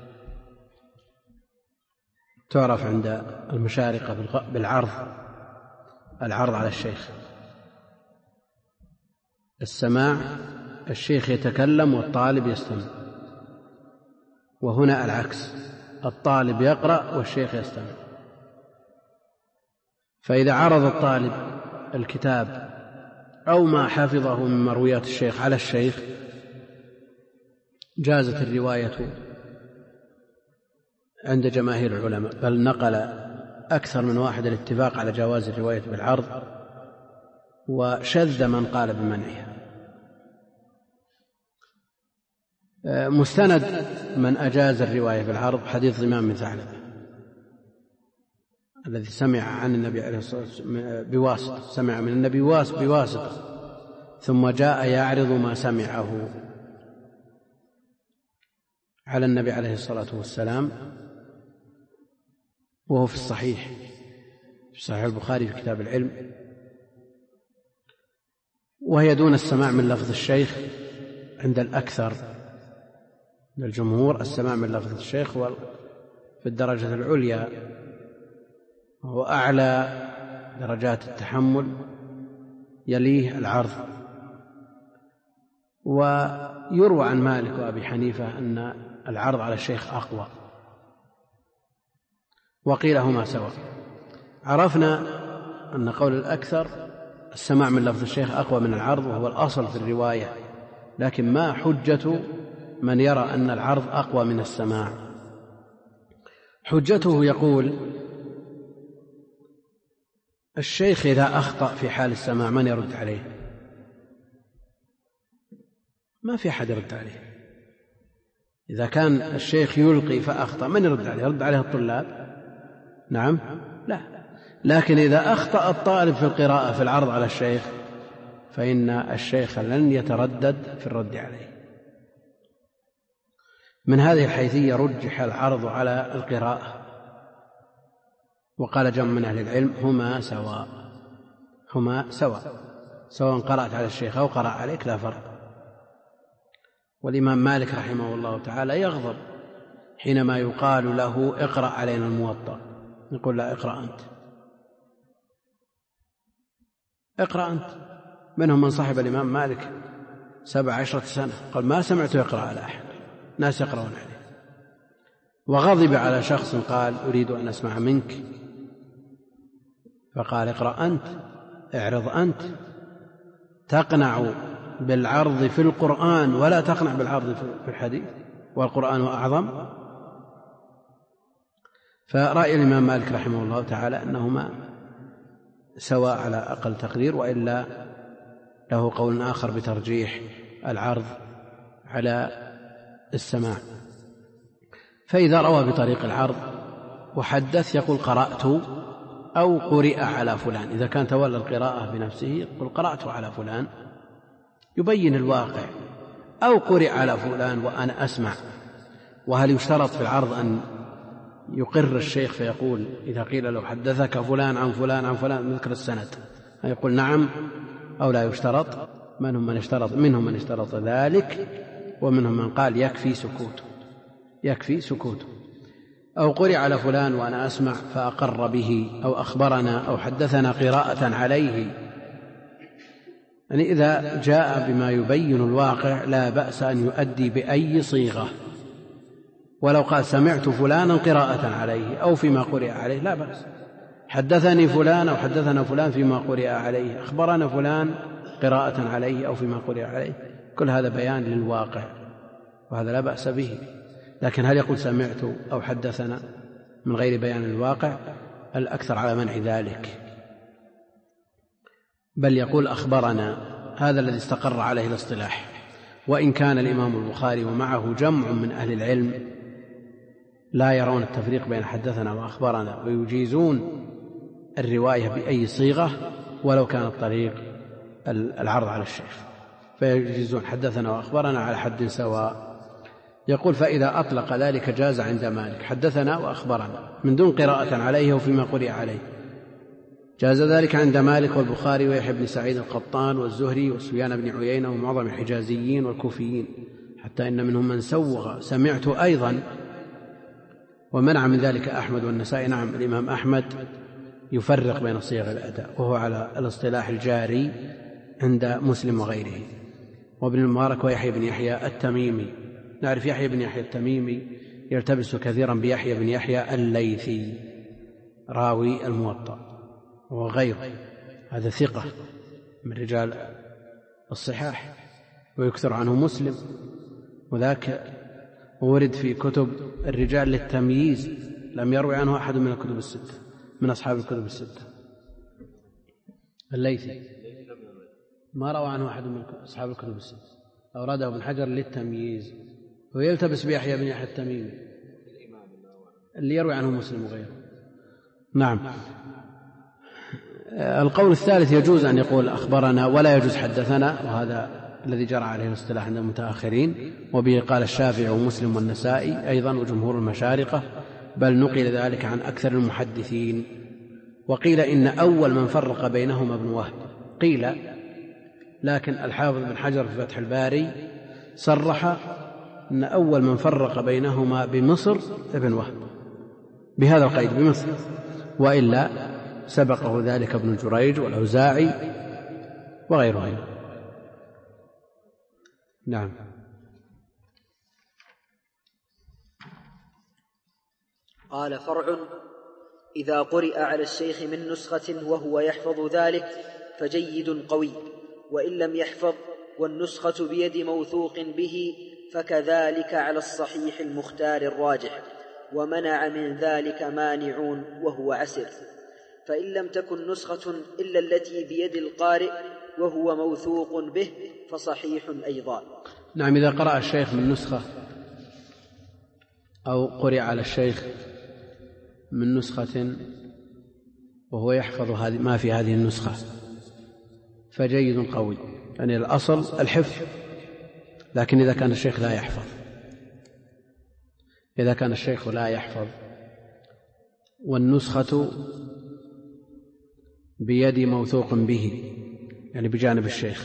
تعرف عند المشارقة بالعرض، العرض على الشيخ، السماع، الشيخ يتكلم والطالب يستمع، وهنا العكس، الطالب يقرأ والشيخ يستمع. فإذا عرض الطالب الكتاب أو ما حفظه من مرويات الشيخ على الشيخ جازت الرواية عند جماهير العلماء، بل نقل أكثر من واحد الاتفاق على جواز الرواية بالعرض، وشذ من قال بمنعها. مستند من أجاز الرواية بالعرض حديث ضمام بن ثعلبة الذي سمع عن النبي عليه الصلاة والسلام بواسطة، سمع من النبي بواسطة ثم جاء يعرض ما سمعه على النبي عليه الصلاة والسلام، وهو في الصحيح، في صحيح البخاري في كتاب العلم. وهي دون السماع من لفظ الشيخ عند الأكثر من الجمهور. السماع من لفظ الشيخ في الدرجة العليا، وهو أعلى درجات التحمل، يليه العرض. ويروى عن مالك وأبي حنيفة أن العرض على الشيخ أقوى، وقيل هما سواء. عرفنا أن قول الأكثر السماع من لفظ الشيخ أقوى من العرض، وهو الأصل في الرواية، لكن ما حجة من يرى أن العرض أقوى من السماع؟ حجته يقول: الشيخ إذا أخطأ في حال السماع من يرد عليه؟ ما في أحد يرد عليه. إذا كان الشيخ يلقي فأخطأ من يرد عليه؟ يرد عليه الطلاب؟ نعم، لا. لكن إذا أخطأ الطالب في القراءة في العرض على الشيخ فإن الشيخ لن يتردد في الرد عليه. من هذه الحيثية رجح العرض على القراءة، وقال جمع من أهل العلم: هما سواء، هما سواء، سواء قرأت على الشيخ أو قرأ عليك لا فرق. والإمام مالك رحمه الله تعالى يغضب حينما يقال له: اقرأ علينا الموطأ، يقول: لا، اقرأ أنت، اقرأ أنت. منهم من صاحب الإمام مالك سبع عشرة سنة، قال: ما سمعت يقرأ على أحد، ناس يقرؤون عليه. وغضب على شخص قال: أريد أن أسمع منك، فقال: اقرأ أنت، اعرض أنت، تقنع بالعرض في القرآن ولا تقنع بالعرض في الحديث، والقرآن أعظم. فرأي الإمام مالك رحمه الله تعالى أنهما سواء على أقل تقدير، وإلا له قول آخر بترجيح العرض على السماع. فإذا روى بطريق العرض وحدث يقول: قرأت أو قرئ على فلان. إذا كان تولى القراءة بنفسه يقول قرأت على فلان، يبين الواقع. أو قرئ على فلان وأنا أسمع. وهل يشترط في العرض أن يقر الشيخ فيقول إذا قيل له حدثك فلان عن فلان عن فلان نذكر السند يقول نعم أو لا يشترط؟ منهم من اشترط منهم من اشترط ذلك، ومنهم من قال يكفي سكوته يكفي سكوته. أو قرئ على فلان وأنا أسمع فأقر به أو أخبرنا أو حدثنا قراءة عليه. يعني إذا جاء بما يبين الواقع لا بأس أن يؤدي بأي صيغة، ولو قال سمعت فلانا قراءة عليه أو فيما قرئ عليه لا بأس. حدثني فلان أو حدثنا فلان فيما قرئ عليه، أخبرنا فلان قراءة عليه أو فيما قرئ عليه، كل هذا بيان للواقع وهذا لا بأس به. لكن هل يقول سمعت أو حدثنا من غير بيان الواقع؟ الأكثر على منع ذلك، بل يقول أخبرنا. هذا الذي استقر عليه الاصطلاح. وإن كان الإمام البخاري ومعه جمع من أهل العلم لا يرون التفريق بين حدثنا وأخبرنا ويجيزون الرواية بأي صيغة ولو كان الطريق العرض على الشيخ، فيجيزون حدثنا وأخبرنا على حد سواء. يقول فإذا أطلق ذلك جاز عند مالك حدثنا وأخبرنا من دون قراءة عليه وفيما قرئ عليه. جاز ذلك عند مالك والبخاري ويحيى بن سعيد القطان والزهري وسفيان بن عيينة ومعظم الحجازيين والكوفيين، حتى إن منهم من سوغ سمعت أيضا، ومنع من ذلك أحمد والنسائي. نعم الإمام أحمد يفرق بين صيغ الأداء وهو على الاصطلاح الجاري عند مسلم وغيره. وابن المبارك ويحيى بن يحيى التميمي، نعرف يحيى بن يحيى التميمي يلتبس كثيرا بيحيى بن يحيى الليثي راوي الموطأ وغيره، هذا ثقة من رجال الصحاح ويكثر عنه مسلم، وذاك ورد في كتب الرجال للتمييز لم يروي عنه أحد من الكتب الستة من أصحاب الكتب الستة. الليثي ما روى عنه أحد من أصحاب الكتب الستة، أورده ابن حجر للتمييز، ويلتبس بيحيى بن يحيى التميمي اللي يروي عنه مسلم وغيره. نعم. القول الثالث يجوز أن يقول أخبرنا ولا يجوز حدثنا، وهذا الذي جرى عليه الاصطلاح عند المتأخرين، وبه قال الشافعي ومسلم والنسائي أيضا وجمهور المشارقة، بل نقل ذلك عن أكثر المحدثين. وقيل إن أول من فرق بينهما ابن وهب، قيل، لكن الحافظ بن حجر في فتح الباري صرح أن أول من فرق بينهما بمصر ابن وهب بهذا القيد بمصر، وإلا سبقه ذلك ابن جريج والأوزاعي وغيرهم. نعم. قال فرع: إذا قرئ على الشيخ من نسخة وهو يحفظ ذلك فجيد قوي، وإن لم يحفظ والنسخة بيد موثوق به فكذلك على الصحيح المختار الراجح، ومنع من ذلك مانعون وهو عسر. فإن لم تكن نسخة إلا التي بيد القارئ وهو موثوق به فصحيح أيضا. نعم. إذا قرأ الشيخ من نسخة أو قرئ على الشيخ من نسخة وهو يحفظ ما في هذه النسخة فجيد قوي، يعني الأصل الحفظ. لكن إذا كان الشيخ لا يحفظ إذا كان الشيخ لا يحفظ والنسخة بيد موثوق به، يعني بجانب الشيخ،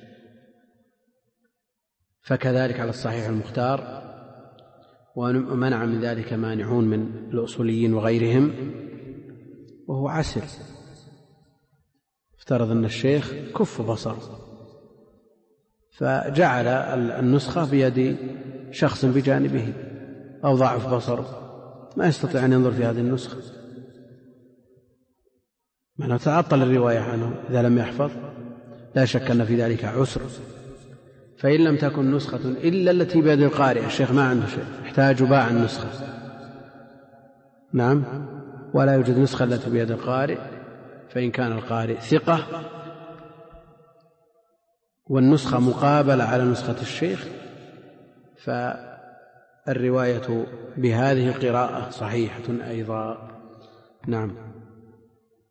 فكذلك على الصحيح المختار، ومنع من ذلك مانعون من الأصوليين وغيرهم، وهو عسر. افترض أن الشيخ كف بصر فجعل النسخة بيد شخص بجانبه أو ضعف بصر ما يستطيع أن ينظر في هذه النسخة، معنى تعطل الرواية عنه إذا لم يحفظ. لا شك أن في ذلك عسر. فإن لم تكن نسخة إلا التي بيد القارئ، الشيخ ما عنده شيء، يحتاج باع النسخة. نعم. ولا يوجد نسخة التي بيد القارئ، فإن كان القارئ ثقة والنسخة مقابلة على نسخة الشيخ فالرواية بهذه القراءة صحيحة أيضا. نعم.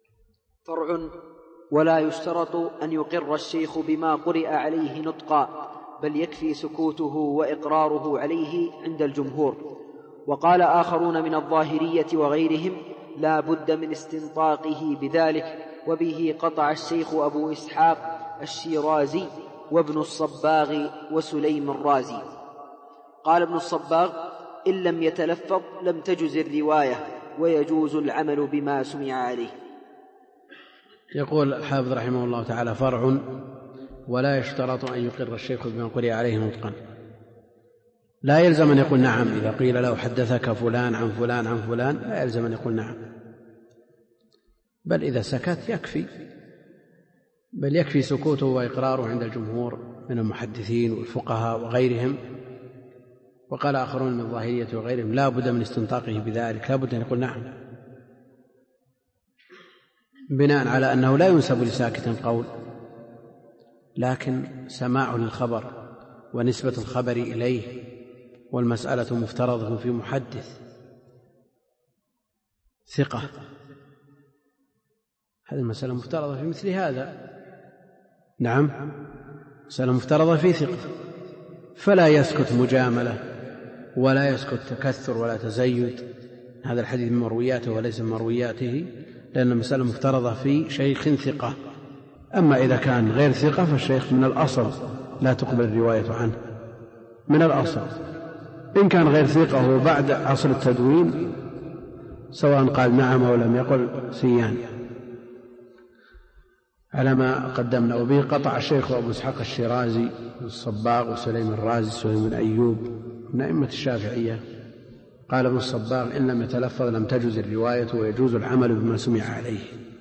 فرع. ولا يشترط أن يقر الشيخ بما قرئ عليه نطقا، بل يكفي سكوته وإقراره عليه عند الجمهور. وقال آخرون من الظاهرية وغيرهم: لا بد من استنطاقه بذلك، وبه قطع الشيخ أبو إسحاق الشيرازي وابن الصباغ وسليم الرازي. قال ابن الصباغ: إن لم يتلفظ لم تجز الرواية، ويجوز العمل بما سمع عليه. يقول الحافظ رحمه الله تعالى: فرع. ولا يشترط أن يقر الشيخ بما قرئ عليه نطقا. لا يلزم أن يقول نعم إذا قيل له حدثك فلان عن فلان عن فلان، لا يلزم أن يقول نعم، بل إذا سكت يكفي، بل يكفي سكوته وإقراره عند الجمهور من المحدثين والفقهاء وغيرهم. وقال آخرون من الظاهرية وغيرهم: لا بد من استنطاقه بذلك، لا بد أن يقول نعم، بناء على أنه لا ينسب لساكت قول، لكن سماع للخبر ونسبة الخبر إليه، والمسألة مفترضة في محدث ثقة. هذه المسألة مفترضة في مثل هذا. نعم، مسألة مفترضة في ثقة، فلا يسكت مجاملة ولا يسكت تكثر ولا تزيد. هذا الحديث من مروياته وليس من مروياته، لأن المسألة مفترضة في شيخ ثقة. أما إذا كان غير ثقة فالشيخ من الأصل لا تقبل الرواية عنه، من الأصل. إن كان غير ثقة وبعد عصر التدوين سواء قال نعم أو لم يقل سيان، على ما قدمنا. وبه قطع الشيخ أبو إسحاق الشيرازي الصباغ وسليم الرازي سليم بن أيوب من أئمة الشافعية. قال ابن الصباغ: إن لم يتلفظ لم تجز الرواية، ويجوز العمل بما سمع عليه.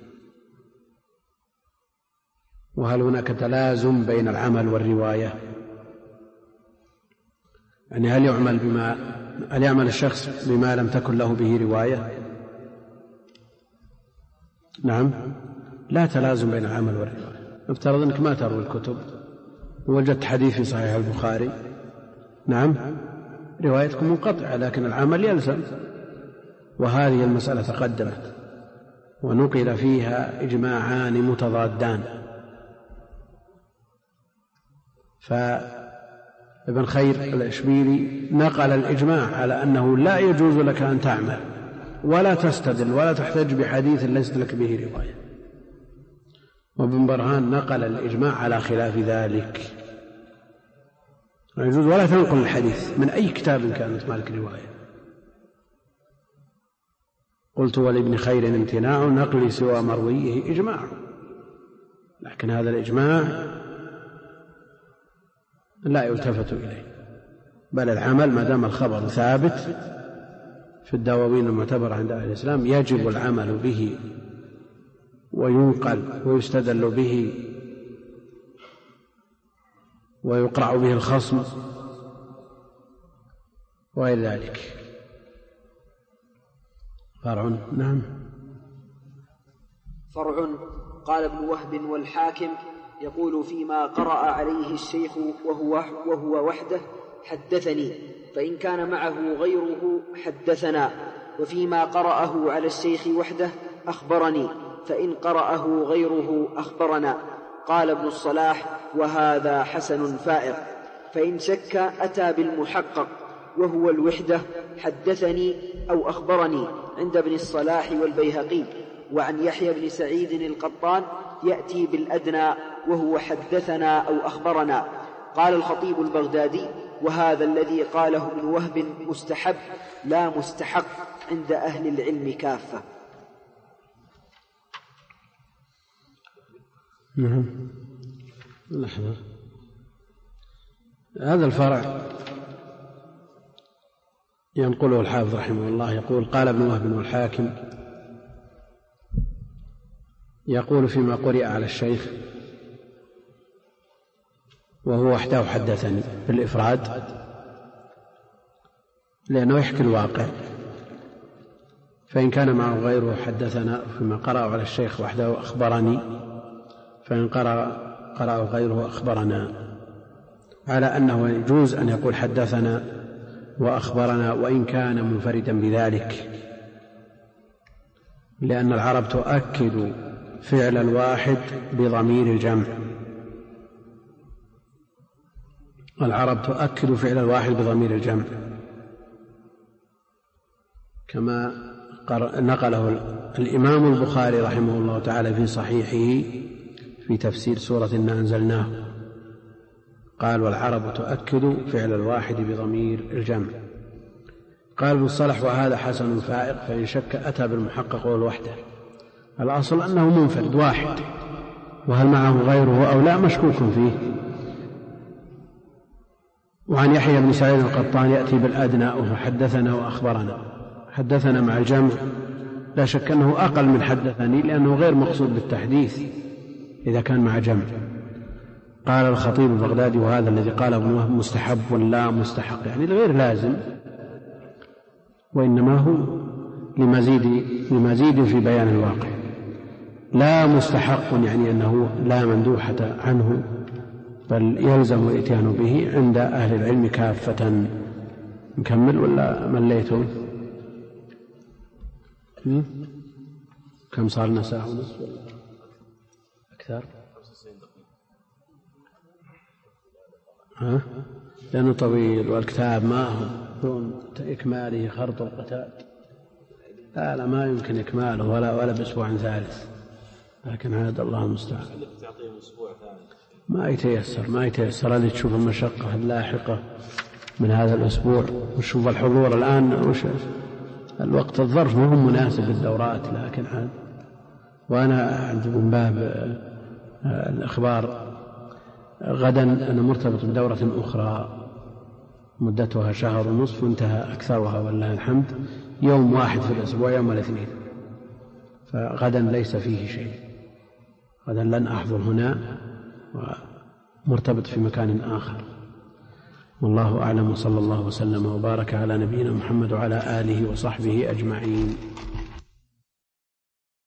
وهل هناك تلازم بين العمل والرواية؟ يعني هل يعمل بما هل يعمل الشخص بما لم تكن له به رواية؟ نعم، لا تلازم بين العمل والرواية. افترض أنك ما تروي الكتب ووجدت حديث في صحيح البخاري، نعم، روايتكم منقطعة، لكن العمل يلزم. وهذه المسألة تقدمت ونقل فيها إجماعان متضادان. فابن خير الإشبيلي نقل الإجماع على أنه لا يجوز لك أن تعمل ولا تستدل ولا تحتج بحديث ليس لك به رواية. وابن برهان نقل الإجماع على خلاف ذلك، لا يجوز ولا تنقل الحديث من أي كتاب كانت مالك رواية. قلت: ولابن خير امتناع نقل سوى مرويه إجماع. لكن هذا الإجماع لا يلتفت إليه، بل العمل ما دام الخبر ثابت في الدواوين المعتبرة عند أهل الإسلام يجب العمل به وينقل ويستدل به ويقرع به الخصم وغير ذلك. فرع. نعم. فرع. قال ابن وهب والحاكم يقول فيما قرأ عليه الشيخ وهو, وهو وحده: حدثني، فإن كان معه غيره حدثنا. وفيما قرأه على الشيخ وحده: أخبرني، فإن قرأه غيره أخبرنا. قال ابن الصلاح: وهذا حسن فائق. فإن شك أتى بالمحقق وهو الوحدة: حدثني أو أخبرني، عند ابن الصلاح والبيهقي. وعن يحيى بن سعيد القطان يأتي بالأدنى وهو حدثنا أو أخبرنا. قال الخطيب البغدادي: وهذا الذي قاله ابن وهب مستحب لا مستحق عند أهل العلم كافة. نعم. لحظة، هذا الفرع ينقله الحافظ رحمه الله، يقول: قال ابن وهب والحاكم يقول فيما قرئ على الشيخ وهو وحده حدثني بالإفراد، لأنه يحكي الواقع. فإن كان معه غيره حدثنا، فيما قرأ على الشيخ وحده أخبرني، فإن قرأ قرأ غيره أخبرنا، على أنه يجوز أن يقول حدثنا وأخبرنا وإن كان منفردا بذلك، لأن العرب تؤكد فعل الواحد بضمير الجمع. العرب تؤكد فعل الواحد بضمير الجمع كما نقله الإمام البخاري رحمه الله تعالى في صحيحه في تفسير سورة إنا أنزلناه، قال والعرب تؤكد فعل الواحد بضمير الجمع. قال ابن الصلح وهذا حسن فائق، فإن شك أتى بالمحقق والوحدة. الأصل أنه منفرد واحد، وهل معه غيره أو لا مشكوك فيه. وعن يحيى بن سعيد القطان يأتي بالأدنى وحدثنا وأخبرنا. حدثنا مع الجمع لا شك أنه أقل من حدثني، لأنه غير مقصود بالتحديث إذا كان مع جمع. قال الخطيب البغدادي وهذا الذي قاله ابن وهب مستحب ولا مستحق، يعني غير لازم، وإنما هو لمزيد, لمزيد في بيان الواقع. لا مستحق يعني أنه لا مندوحة عنه، بل يلزم الإتيان به عند أهل العلم كافة. نكمل ولا مليتم؟ كم صار لنا ساعة ونصف ولا أكثر؟ ها؟ لأنه طويل والكتاب ما هو دون إكماله خرط القتال. لا لا ما يمكن إكماله ولا ولا بأسبوع ثالث، لكن هذا الله المستعان ما يتيسر ما يتيسر هذه تشوف المشقة اللاحقة من هذا الأسبوع، وشوف الحضور الآن وش الوقت الظرف ما هو مناسب للدورات، لكن عاد وأنا من باب الإخبار غدا أنا مرتبط بدورة أخرى مدتها شهر ونصف وانتهى أكثرها والله الحمد، يوم واحد في الأسبوع يوم الاثنين، فغدا ليس فيه شيء. غدا لن أحضر هنا ومرتبط في مكان آخر. والله أعلم، وصلى الله وسلم وبارك على نبينا محمد وعلى آله وصحبه أجمعين.